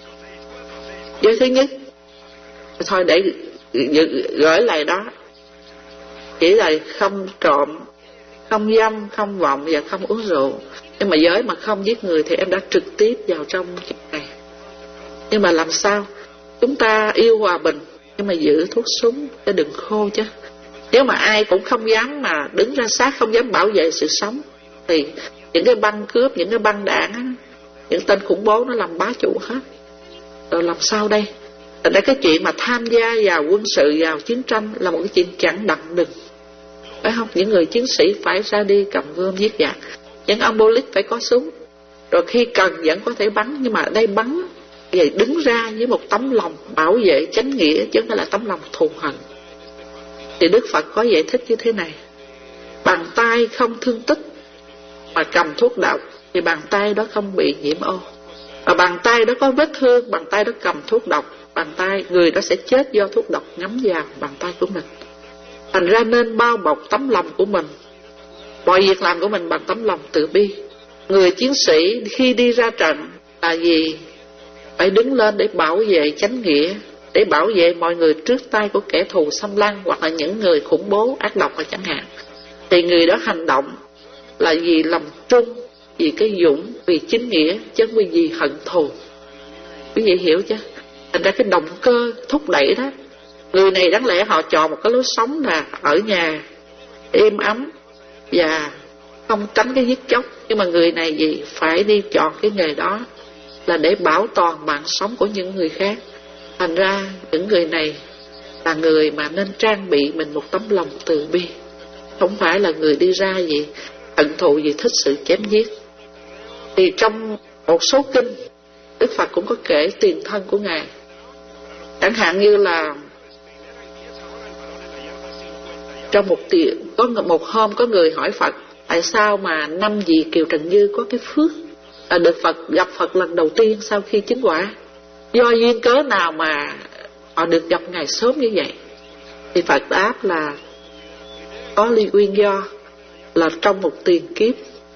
Giới thứ nhất, thôi để gửi lại đó, chỉ là không trộm, không dâm, không vọng và không uống rượu. Nhưng mà giới mà không giết người thì em đã trực tiếp vào trong chuyện này. Nhưng mà làm sao? Chúng ta yêu hòa bình, nhưng mà giữ thuốc súng cho đừng khô chứ. Nếu mà ai cũng không dám mà đứng ra sát, không dám bảo vệ sự sống, thì những cái băng cướp, những cái băng đạn á, những tên khủng bố nó làm bá chủ hết. Rồi làm sao đây? Thành ra cái chuyện mà tham gia vào quân sự, vào chiến tranh là một cái chuyện chẳng đặng đừng, phải không? Những người chiến sĩ phải ra đi cầm gươm giết giặc, những ông bô lít phải có súng, rồi khi cần vẫn có thể bắn. Nhưng mà ở đây bắn vậy đứng ra với một tấm lòng bảo vệ chánh nghĩa, chứ không phải là tấm lòng thù hận. Thì Đức Phật có giải thích như thế này: bàn tay không thương tích mà cầm thuốc độc thì bàn tay đó không bị nhiễm ô. Và bàn tay đó có vết thương, bàn tay đó cầm thuốc độc, bàn tay người đó sẽ chết do thuốc độc ngấm vào bàn tay của mình. Thành ra nên bao bọc tấm lòng của mình, mọi việc làm của mình bằng tấm lòng từ bi. Người chiến sĩ khi đi ra trận là gì? Phải đứng lên để bảo vệ chánh nghĩa, để bảo vệ mọi người trước tay của kẻ thù xâm lăng, hoặc là những người khủng bố ác độc là chẳng hạn. Thì người đó hành động là vì lòng trung, vì cái dũng, vì chính nghĩa, chứ không vì hận thù. Quý vị hiểu chứ? Thành ra cái động cơ thúc đẩy đó, người này đáng lẽ họ chọn một cái lối sống là ở nhà êm ấm và không tránh cái giết chóc, nhưng mà người này gì phải đi chọn cái nghề đó là để bảo toàn mạng sống của những người khác. Thành ra những người này là người mà nên trang bị mình một tấm lòng từ bi, không phải là người đi ra gì hận thù gì thích sự chém giết. Thì trong một số kinh, Đức Phật cũng có kể tiền thân của Ngài. Chẳng hạn như là trong một tiệc, có một hôm có người hỏi Phật tại sao mà năm vị Kiều Trần Như có cái phước là được Phật gặp Phật lần đầu tiên sau khi chứng quả, do duyên cớ nào mà họ được gặp Ngài sớm như vậy. Thì Phật đáp là có lý nguyên do là trong một tiền kiếp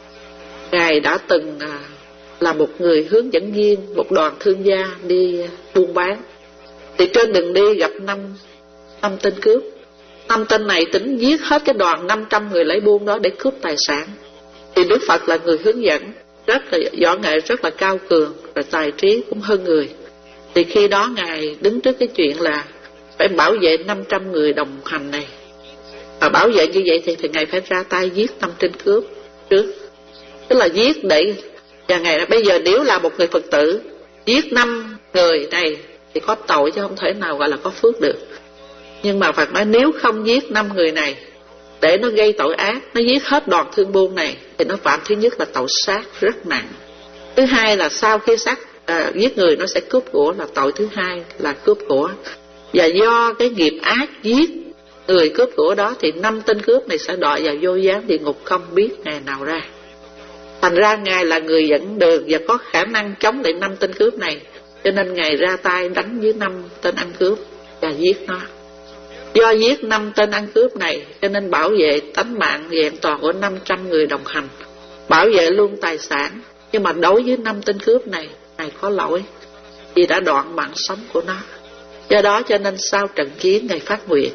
Ngài đã từng là một người hướng dẫn viên một đoàn thương gia đi buôn bán. Thì trên đường đi gặp năm năm tên cướp. Năm tên này tính giết hết cái đoàn năm trăm người lấy buôn đó để cướp tài sản. Thì Đức Phật là người hướng dẫn, rất là võ nghệ rất là cao cường, và tài trí cũng hơn người. Thì khi đó Ngài đứng trước cái chuyện là phải bảo vệ năm trăm người đồng hành này. Và bảo vệ như vậy thì, thì Ngài phải ra tay giết năm tên cướp trước. Tức là giết để, và Ngài là bây giờ nếu là một người Phật tử giết năm người này thì có tội chứ không thể nào gọi là có phước được. Nhưng mà Phật nói nếu không giết năm người này để nó gây tội ác, nó giết hết đoàn thương buôn này, thì nó phạm thứ nhất là tội sát rất nặng. Thứ hai là sau khi sát à, giết người nó sẽ cướp của, là tội thứ hai là cướp của. Và do cái nghiệp ác giết người cướp của đó thì năm tên cướp này sẽ đọa vào vô gián địa ngục không biết ngày nào ra. Thành ra Ngài là người dẫn đường và có khả năng chống lại năm tên cướp này, cho nên Ngài ra tay đánh với năm tên ăn cướp và giết nó. Do giết năm tên ăn cướp này cho nên bảo vệ tánh mạng vẹn toàn của năm trăm người đồng hành, bảo vệ luôn tài sản. Nhưng mà đối với năm tên cướp này, Ngài có lỗi vì đã đoạn mạng sống của nó. Do đó cho nên sau trận chiến Ngài phát nguyện: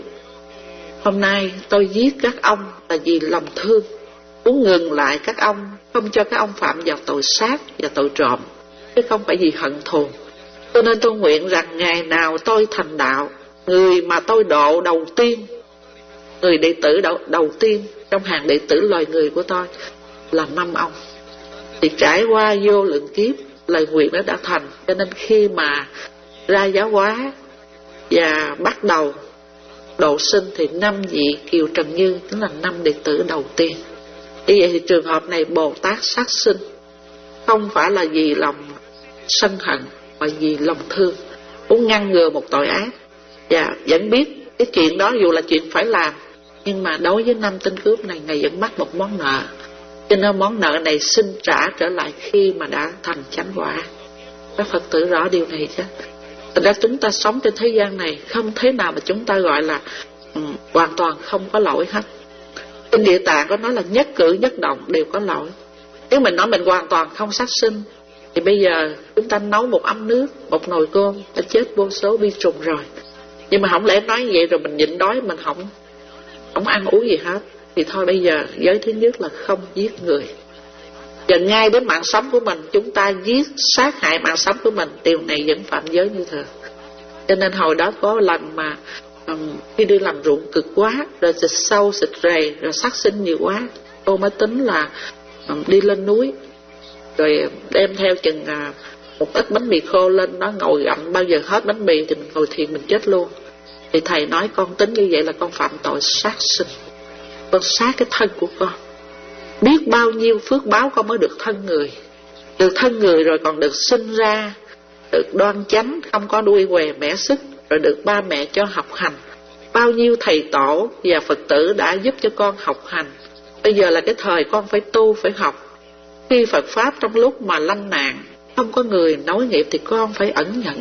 hôm nay tôi giết các ông là vì lòng thương, muốn ngừng lại các ông, không cho các ông phạm vào tội sát và tội trộm, chứ không phải vì hận thù. Cho nên tôi nguyện rằng ngày nào tôi thành đạo, người mà tôi độ đầu tiên, người đệ tử đầu, đầu tiên trong hàng đệ tử loài người của tôi là năm ông. Thì trải qua vô lượng kiếp, lời nguyện đó đã thành. Cho nên khi mà ra giáo hóa và bắt đầu độ sinh thì năm vị Kiều Trần Như tức là năm đệ tử đầu tiên. Như vậy thì trường hợp này Bồ Tát sát sinh không phải là vì lòng sân hận, mà vì lòng thương, muốn ngăn ngừa một tội ác. Và vẫn biết cái chuyện đó dù là chuyện phải làm, nhưng mà đối với năm tên cướp này Ngài vẫn mắc một món nợ, cho nên món nợ này xin trả trở lại khi mà đã thành chánh quả. Các Phật tử rõ điều này chứ. Thật ra chúng ta sống trên thế gian này không thế nào mà chúng ta gọi là um, hoàn toàn không có lỗi hết. Trên Địa Tạng có nói là nhất cử nhất động đều có lỗi. Nếu mình nói mình hoàn toàn không sát sinh thì bây giờ chúng ta nấu một ấm nước, một nồi cơm đã chết vô số vi trùng rồi. Nhưng mà không lẽ nói như vậy rồi mình nhịn đói, mình không không ăn uống gì hết. Thì thôi bây giờ giới thứ nhất là không giết người. Và ngay đến mạng sống của mình, chúng ta giết sát hại mạng sống của mình, điều này vẫn phạm giới như thường. Cho nên hồi đó có lần mà um, khi đi làm ruộng cực quá, rồi xịt sâu xịt rầy, rồi sát sinh nhiều quá, cô mới tính là um, đi lên núi, rồi đem theo chừng uh, một ít bánh mì khô lên đó ngồi gặm, bao giờ hết bánh mì thì mình ngồi thiền mình chết luôn. Thì thầy nói con tính như vậy là con phạm tội sát sinh, con sát cái thân của con. Biết bao nhiêu phước báo con mới được thân người, được thân người rồi còn được sinh ra, được đoan chánh, không có đuôi què mẻ sức, rồi được ba mẹ cho học hành. Bao nhiêu thầy tổ và Phật tử đã giúp cho con học hành. Bây giờ là cái thời con phải tu, phải học. Khi Phật Pháp trong lúc mà lanh nạn, không có người nối nghiệp thì con phải ẩn nhẫn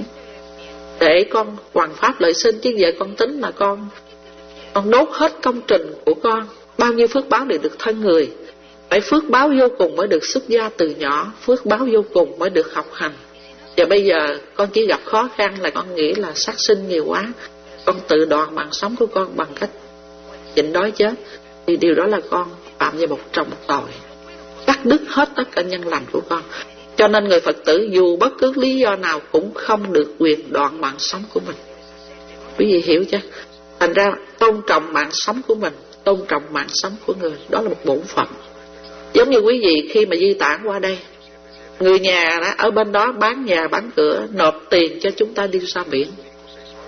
để con hoàn pháp lợi sinh. Chứ giờ con tính mà con Con đốt hết công trình của con, bao nhiêu phước báo để được thân người. Phải phước báo vô cùng mới được xuất gia từ nhỏ, phước báo vô cùng mới được học hành. Và bây giờ con chỉ gặp khó khăn là con nghĩ là sát sinh nhiều quá, con tự đoạn mạng sống của con bằng cách nhịn đói chết. Thì điều đó là con phạm vào một trọng tội, cắt đứt hết tất cả nhân lành của con. Cho nên người Phật tử dù bất cứ lý do nào cũng không được quyền đoạn mạng sống của mình. Quý vị hiểu chứ? Thành ra tôn trọng mạng sống của mình, tôn trọng mạng sống của người, đó là một bổn phận. Giống như quý vị khi mà di tản qua đây, người nhà đã ở bên đó bán nhà bán cửa, nộp tiền cho chúng ta đi ra biển.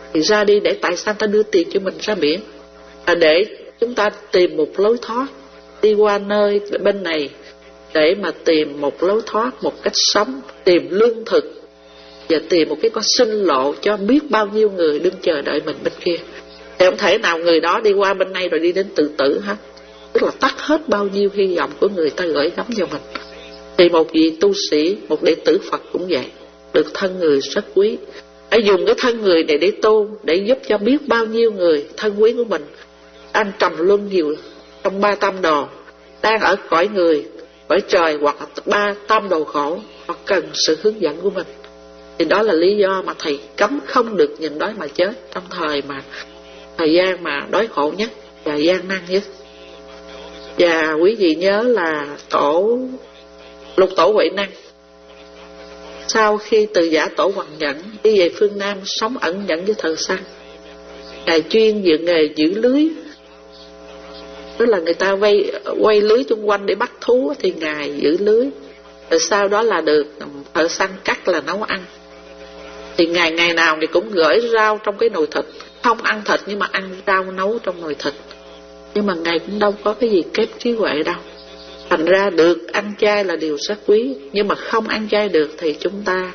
Thì ra đi, để tại sao ta đưa tiền cho mình ra biển? Là để chúng ta tìm một lối thoát, đi qua nơi bên này để mà tìm một lối thoát, một cách sống, tìm lương thực và tìm một cái con sinh lộ cho biết bao nhiêu người đứng chờ đợi mình bên kia. Thì không thể nào người đó đi qua bên này rồi đi đến tự tử hết, tức là tắt hết bao nhiêu hy vọng của người ta gửi gắm vào mình. Thì một vị tu sĩ, một đệ tử Phật cũng vậy, được thân người rất quý, hãy dùng cái thân người này để tu, để giúp cho biết bao nhiêu người thân quý của mình đang trầm luân nhiều trong ba tam đồ, đang ở cõi người, cõi trời hoặc ba tam đồ khổ, hoặc cần sự hướng dẫn của mình. Thì đó là lý do mà thầy cấm không được nhìn đói mà chết trong thời mà thời gian mà đói khổ nhất và gian nan nhất. Và quý vị nhớ là tổ Lục Tổ Huệ Năng sau khi từ Giả Tổ Hoằng Nhẫn đi về phương Nam sống ẩn nhẫn với Thợ Săn, ngài chuyên về nghề giữ lưới, tức là người ta vây quay lưới xung quanh để bắt thú thì ngài giữ lưới, rồi sau đó là được Thợ Săn cắt là nấu ăn. Thì ngày ngày nào thì cũng gửi rau trong cái nồi thịt, không ăn thịt nhưng mà ăn rau nấu trong nồi thịt. Nhưng mà ngài cũng đâu có cái gì kém trí huệ đâu. Thành ra được ăn chay là điều rất quý, nhưng mà không ăn chay được thì chúng ta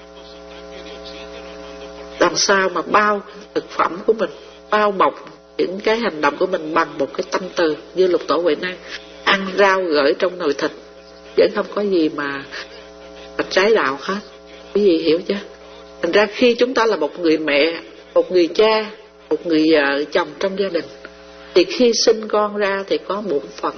làm sao mà bao thực phẩm của mình, bao bọc những cái hành động của mình bằng một cái tâm từ như Lục Tổ Huệ Năng, ăn rau gửi trong nồi thịt, vẫn không có gì mà, mà trái đạo hết. Quý vị hiểu chứ? Thành ra khi chúng ta là một người mẹ, một người cha, một người vợ chồng trong gia đình, thì khi sinh con ra thì có bổn phận.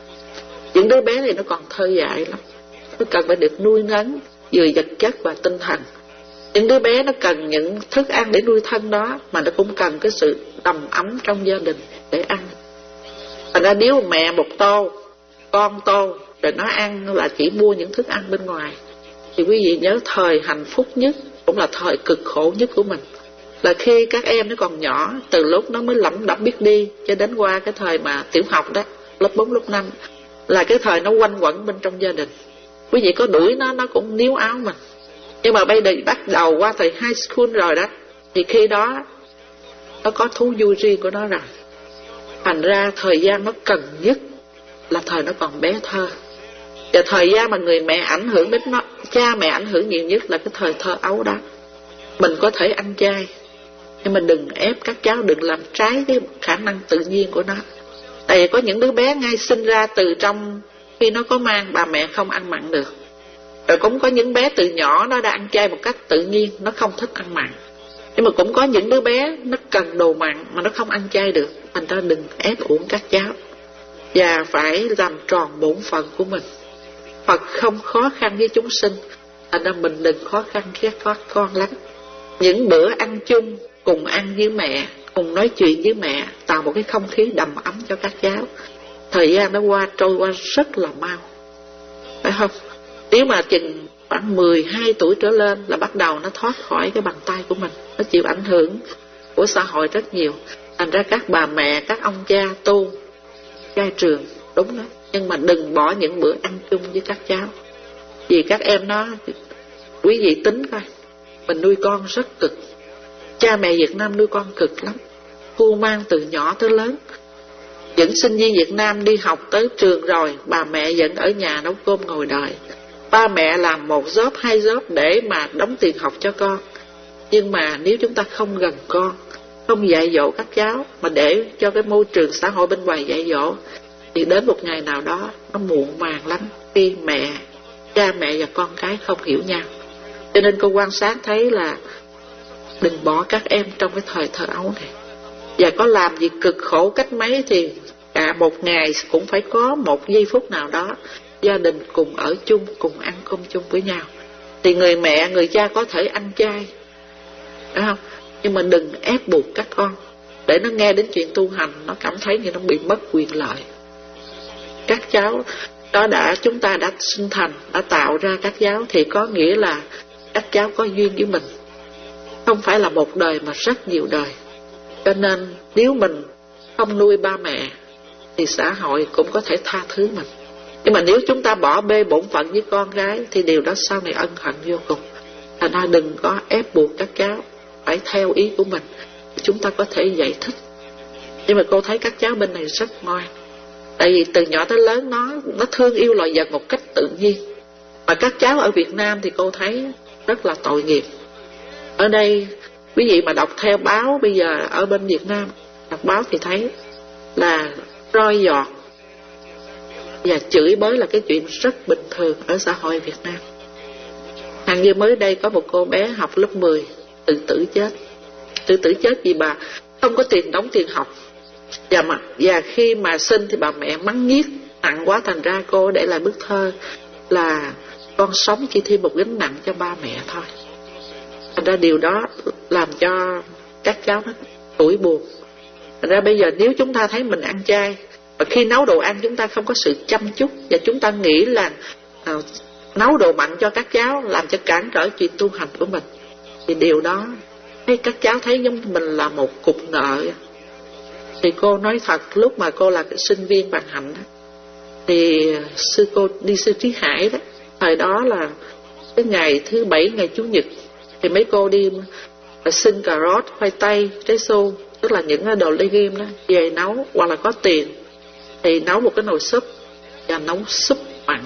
Những đứa bé thì nó còn thơ dại lắm, nó cần phải được nuôi nấng vừa vật chất và tinh thần. Những đứa bé nó cần những thức ăn để nuôi thân đó, mà nó cũng cần cái sự đầm ấm trong gia đình để ăn. Thành ra nếu mẹ một tô, con tô, rồi nó ăn là chỉ mua những thức ăn bên ngoài, thì quý vị nhớ thời hạnh phúc nhất cũng là thời cực khổ nhất của mình là khi các em nó còn nhỏ, từ lúc nó mới lẩm đẩm biết đi cho đến qua cái thời mà tiểu học đó, lớp bốn, lớp năm, là cái thời nó quanh quẩn bên trong gia đình. Quý vị có đuổi nó, nó cũng níu áo mình. Nhưng mà bây giờ bắt đầu qua thời high school rồi đó, thì khi đó nó có thú vui riêng của nó rồi. Thành ra thời gian nó cần nhất là thời nó còn bé thơ. Và thời gian mà người mẹ ảnh hưởng đến nó, cha mẹ ảnh hưởng nhiều nhất là cái thời thơ ấu đó. Mình có thể ăn chay, nhưng mà đừng ép các cháu, đừng làm trái cái khả năng tự nhiên của nó. Tại vì có những đứa bé ngay sinh ra từ trong khi nó có mang, bà mẹ không ăn mặn được. Rồi cũng có những bé từ nhỏ nó đã ăn chay một cách tự nhiên, nó không thích ăn mặn. Nhưng mà cũng có những đứa bé nó cần đồ mặn mà nó không ăn chay được. Thành ra đừng ép uổng các cháu, và phải làm tròn bổn phận của mình. Phật không khó khăn với chúng sinh, thành ra mình đừng khó khăn với các con lắm. Những bữa ăn chung, cùng ăn với mẹ, cùng nói chuyện với mẹ, tạo một cái không khí đầm ấm cho các cháu. Thời gian nó qua trôi qua rất là mau, phải không? Nếu mà chừng khoảng mười hai tuổi trở lên là bắt đầu nó thoát khỏi cái bàn tay của mình, nó chịu ảnh hưởng của xã hội rất nhiều. Thành ra các bà mẹ, các ông cha tu cai trường, đúng đó, nhưng mà đừng bỏ những bữa ăn chung với các cháu. Vì các em nó, quý vị tính coi, mình nuôi con rất cực. Cha mẹ Việt Nam nuôi con cực lắm, cu mang từ nhỏ tới lớn. Những sinh viên Việt Nam đi học tới trường rồi, bà mẹ vẫn ở nhà nấu cơm ngồi đợi. Ba mẹ làm một job, hai job để mà đóng tiền học cho con. Nhưng mà nếu chúng ta không gần con, không dạy dỗ các cháu, mà để cho cái môi trường xã hội bên ngoài dạy dỗ, thì đến một ngày nào đó nó muộn màng lắm, khi mẹ, cha mẹ và con cái không hiểu nhau. Cho nên cô quan sát thấy là đừng bỏ các em trong cái thời thơ ấu này. Và có làm gì cực khổ cách mấy thì cả một ngày cũng phải có một giây phút nào đó gia đình cùng ở chung, cùng ăn cơm chung với nhau. Thì người mẹ, người cha có thể ăn chay, phải không? Nhưng mà đừng ép buộc các con, để nó nghe đến chuyện tu hành, nó cảm thấy như nó bị mất quyền lợi. Các cháu đó đã, chúng ta đã sinh thành, đã tạo ra các cháu, thì có nghĩa là các cháu có duyên với mình, không phải là một đời mà rất nhiều đời. Cho nên nếu mình không nuôi ba mẹ thì xã hội cũng có thể tha thứ mình. Nhưng mà nếu chúng ta bỏ bê bổn phận với con gái thì điều đó sau này ân hận vô cùng. Thành ra đừng có ép buộc các cháu, phải theo ý của mình, chúng ta có thể giải thích. Nhưng mà cô thấy các cháu bên này rất ngoan, tại vì từ nhỏ tới lớn nó nó thương yêu loài vật một cách tự nhiên. Mà các cháu ở Việt Nam thì cô thấy rất là tội nghiệp. Ở đây quý vị mà đọc theo báo bây giờ ở bên Việt Nam, đọc báo thì thấy là roi giọt và chửi bới là cái chuyện rất bình thường ở xã hội Việt Nam. Hàng như mới đây có một cô bé học lớp mười tự tử chết. Tự tử chết vì bà không có tiền đóng tiền học, và, mà, và khi mà sinh thì bà mẹ mắng nhiếc nặng quá, thành ra cô để lại bức thơ là con sống chỉ thêm một gánh nặng cho ba mẹ thôi. Thành ra điều đó làm cho các cháu nó tủi buồn. Thành ra bây giờ nếu chúng ta thấy mình ăn chay, và khi nấu đồ ăn chúng ta không có sự chăm chút, và chúng ta nghĩ là à, nấu đồ mặn cho các cháu làm cho cản trở chuyện tu hành của mình, thì điều đó hay các cháu thấy giống mình là một cục nợ. Thì cô nói thật, lúc mà cô là cái sinh viên Bằng Hạnh đó, thì sư cô đi sư Trí Hải đó, thời đó là cái ngày thứ bảy, ngày Chủ nhật, thì mấy cô đi xin cà rốt, khoai tây, trái su, tức là những đồ legume đó, về nấu, hoặc là có tiền thì nấu một cái nồi súp và nấu súp mặn.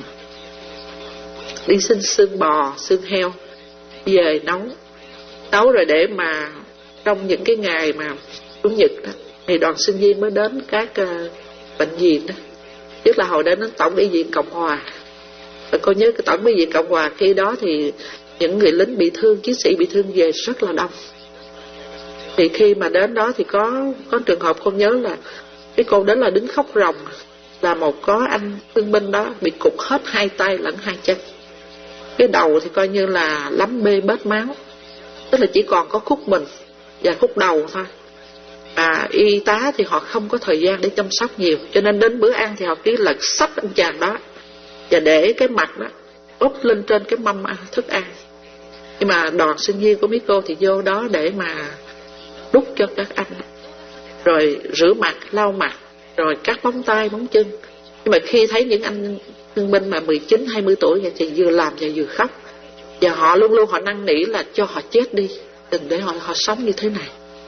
Đi xin xương bò, xương heo, về nấu nấu rồi để mà trong những cái ngày mà Chủ nhật đó, thì đoàn sinh viên mới đến các uh, bệnh viện đó. Tức là hồi đến đến Tổng y viện Cộng Hòa. Và cô nhớ cái Tổng y viện Cộng Hòa khi đó thì những người lính bị thương, chiến sĩ bị thương về rất là đông. Thì khi mà đến đó thì có có trường hợp cô nhớ là cái cô đến là đứng khóc ròng, là một có anh thương binh đó bị cụt hết hai tay lẫn hai chân. Cái đầu thì coi như là lắm bê bết máu, tức là chỉ còn có khúc mình và khúc đầu thôi. À, y tá thì họ không có thời gian để chăm sóc nhiều, cho nên đến bữa ăn thì họ cứ lật sách anh chàng đó và để cái mặt đó úp lên trên cái mâm ăn, thức ăn. Nhưng mà đoàn sinh viên của mấy cô thì vô đó để mà đút cho các anh, rồi rửa mặt, lau mặt, rồi cắt móng tay, móng chân. Nhưng mà khi thấy những anh thương binh mà mười chín, hai mươi tuổi thì vừa làm và vừa khóc. Và họ luôn luôn họ năn nỉ là cho họ chết đi, đừng để họ, họ sống như thế này.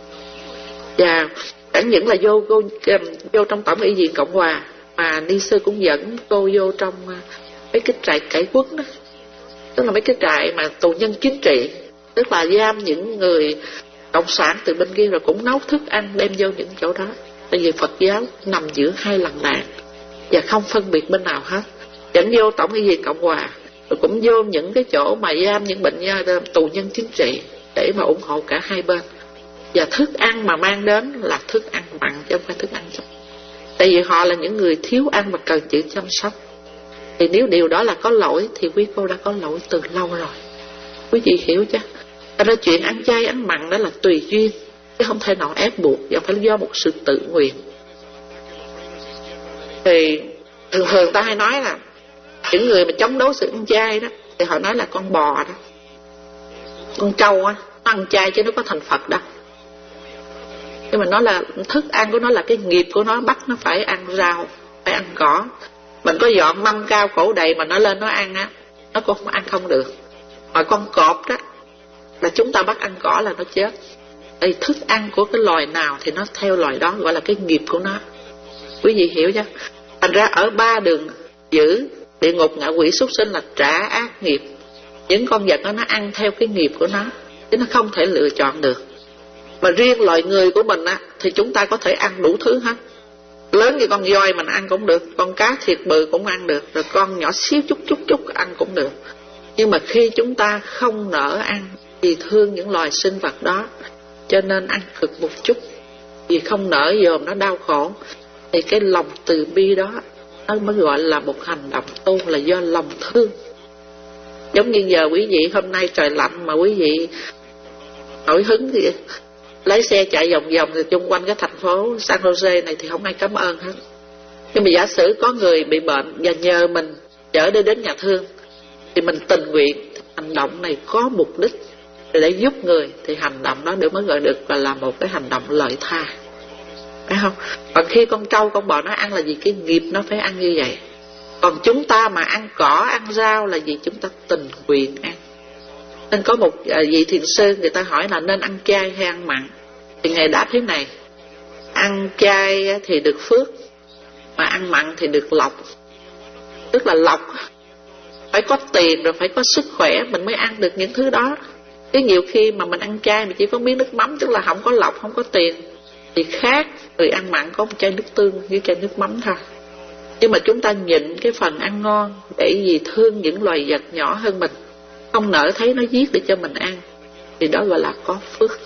Và chẳng những là vô, vô, vô trong Tổng y viện Cộng Hòa, mà ni sư cũng dẫn cô vô trong mấy cái trại cải quốc đó. Tức là mấy cái trại mà tù nhân chính trị, tức là giam những người cộng sản từ bên kia, rồi cũng nấu thức ăn đem vô những chỗ đó. Tại vì Phật giáo nằm giữa hai lằn đạn và không phân biệt bên nào hết. Dẫn vô Tổng y viện Cộng Hòa, rồi cũng vô những cái chỗ mà giam những bệnh nhân tù nhân chính trị để mà ủng hộ cả hai bên. Và thức ăn mà mang đến là thức ăn mặn chứ không phải thức ăn chậm. Tại vì họ là những người thiếu ăn và cần chịu chăm sóc. Thì nếu điều đó là có lỗi thì quý cô đã có lỗi từ lâu rồi. Quý vị hiểu chứ? Thành ra chuyện ăn chay ăn mặn đó là tùy duyên, chứ không thể nào ép buộc, và phải do một sự tự nguyện. Thì thường thường ta hay nói là những người mà chống đối sự ăn chay đó, thì họ nói là con bò đó, con trâu á, nó ăn chay chứ nó có thành Phật đâu. Nhưng mà nó là thức ăn của nó, là cái nghiệp của nó, bắt nó phải ăn rau, phải ăn cỏ. Mình có dọn mâm cao cổ đầy mà nó lên nó ăn á, nó cũng không ăn không được. Mà con cọp đó là chúng ta bắt ăn cỏ là nó chết. Đây, thức ăn của cái loài nào thì nó theo loài đó, gọi là cái nghiệp của nó. Quý vị hiểu chứ? Thành ra ở ba đường dữ, địa ngục, ngạ quỷ, súc sinh là trả ác nghiệp. Những con vật đó nó ăn theo cái nghiệp của nó, chứ nó không thể lựa chọn được. Mà riêng loài người của mình á, thì chúng ta có thể ăn đủ thứ hết. Lớn như con voi mình ăn cũng được, con cá thiệt bự cũng ăn được, rồi con nhỏ xíu chút chút chút ăn cũng được. Nhưng mà khi chúng ta không nỡ ăn vì thương những loài sinh vật đó, cho nên ăn cực một chút, vì không nỡ dòm nó đau khổ, thì cái lòng từ bi đó nó mới gọi là một hành động tu, là do lòng thương. Giống như giờ quý vị hôm nay trời lạnh mà quý vị nổi hứng thì lấy xe chạy vòng vòng thì chung quanh cái thành phố San Jose này thì không ai cảm ơn hết. Nhưng mà giả sử có người bị bệnh và nhờ mình chở đi đến nhà thương, thì mình tình nguyện. Hành động này có mục đích để giúp người, thì hành động đó được mới gọi được và là một cái hành động lợi tha, phải không? Còn khi con trâu con bò nó ăn là vì cái nghiệp nó phải ăn như vậy. Còn chúng ta mà ăn cỏ ăn rau là vì chúng ta tình nguyện ăn. Nên có một vị thiền sư, người ta hỏi là nên ăn chay hay ăn mặn, thì Ngài đáp thế này: ăn chay thì được phước, mà ăn mặn thì được lộc. Tức là lộc phải có tiền rồi phải có sức khỏe mình mới ăn được những thứ đó. Chứ nhiều khi mà mình ăn chay mà chỉ có miếng nước mắm, tức là không có lộc, không có tiền, thì khác người ăn mặn có một chai nước tương với chai nước mắm thôi. Nhưng mà chúng ta nhịn cái phần ăn ngon để vì thương những loài vật nhỏ hơn mình, không nỡ thấy nó giết để cho mình ăn, thì đó gọi là có phước.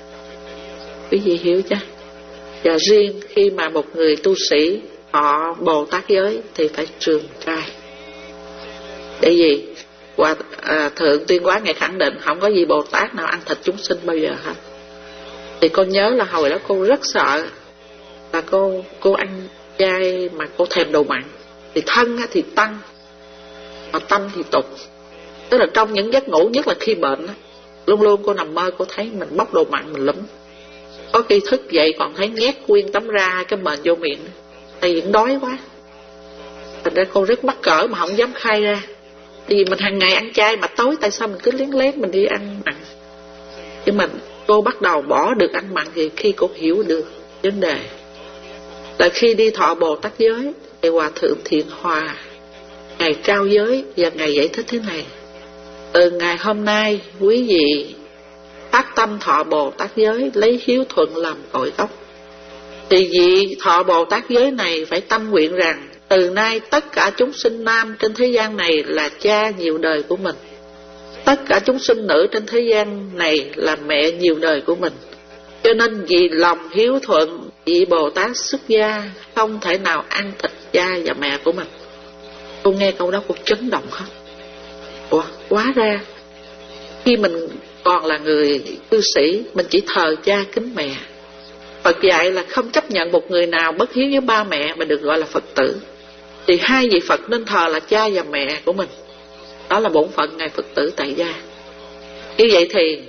Quý vị hiểu chưa? Và riêng khi mà một người tu sĩ họ Bồ Tát giới thì phải trường trai. Để gì? Và à, Thượng Tuyên Quán Ngài khẳng định không có gì Bồ Tát nào ăn thịt chúng sinh bao giờ hết. Thì con nhớ là hồi đó cô rất sợ là cô cô ăn chay mà cô thèm đồ mặn, thì thân thì tăng mà tâm thì tụt. Tức là trong những giấc ngủ, nhất là khi bệnh, luôn luôn cô nằm mơ cô thấy mình bóc đồ mặn mình lúm. Có khi thức dậy còn thấy nhét nguyên tấm ra cái mền vô miệng, tại vì đói quá. Thành ra cô rất mắc cỡ mà không dám khai ra. Vì mình hàng ngày ăn chay mà tối tại sao mình cứ lén lén mình đi ăn mặn. Nhưng mà cô bắt đầu bỏ được ăn mặn thì khi cô hiểu được vấn đề là khi đi thọ Bồ Tát giới thì Hòa Thượng Thiện Hòa Ngài trao giới và Ngài giải thích thế này: từ ngày hôm nay quý vị phát tâm thọ Bồ Tát giới lấy hiếu thuận làm cội gốc, thì vị thọ Bồ Tát giới này phải tâm nguyện rằng từ nay tất cả chúng sinh nam trên thế gian này là cha nhiều đời của mình, tất cả chúng sinh nữ trên thế gian này là mẹ nhiều đời của mình. Cho nên vì lòng hiếu thuận, vị Bồ Tát xuất gia không thể nào ăn thịt cha và mẹ của mình. Cô nghe câu đó cô chấn động hết. Ủa, hóa ra khi mình còn là người cư sĩ, mình chỉ thờ cha kính mẹ. Phật dạy là không chấp nhận một người nào bất hiếu với ba mẹ mà được gọi là Phật tử. Thì hai vị Phật nên thờ là cha và mẹ của mình. Đó là bổn phận Ngài Phật tử tại gia. Như vậy thì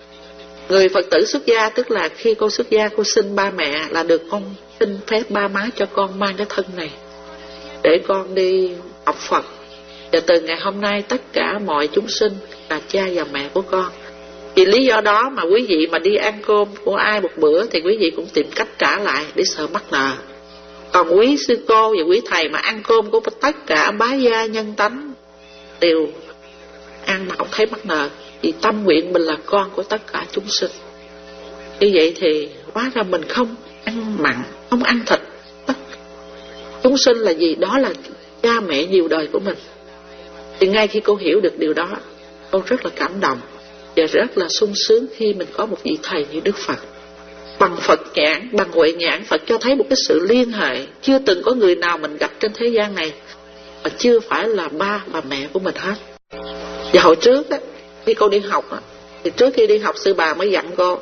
người Phật tử xuất gia, tức là khi cô xuất gia cô xin ba mẹ là được con xin phép ba má cho con mang cái thân này để con đi học Phật. Và từ ngày hôm nay tất cả mọi chúng sinh là cha và mẹ của con. Vì lý do đó mà quý vị mà đi ăn cơm của ai một bữa thì quý vị cũng tìm cách trả lại để sợ mắc nợ. Còn quý sư cô và quý thầy mà ăn cơm của tất cả bá gia nhân tánh đều ăn mà không thấy mắc nợ, vì tâm nguyện mình là con của tất cả chúng sinh. Như vậy thì hóa ra mình không ăn mặn, không ăn thịt. Tất chúng sinh là gì? Đó là cha mẹ nhiều đời của mình. Thì ngay khi cô hiểu được điều đó, cô rất là cảm động và rất là sung sướng khi mình có một vị thầy như Đức Phật. Bằng Phật nhãn, bằng huệ nhãn, Phật cho thấy một cái sự liên hệ chưa từng có người nào mình gặp trên thế gian này mà chưa phải là ba và mẹ của mình hết. Và hồi trước đó, khi cô đi học đó, thì trước khi đi học sư bà mới dặn cô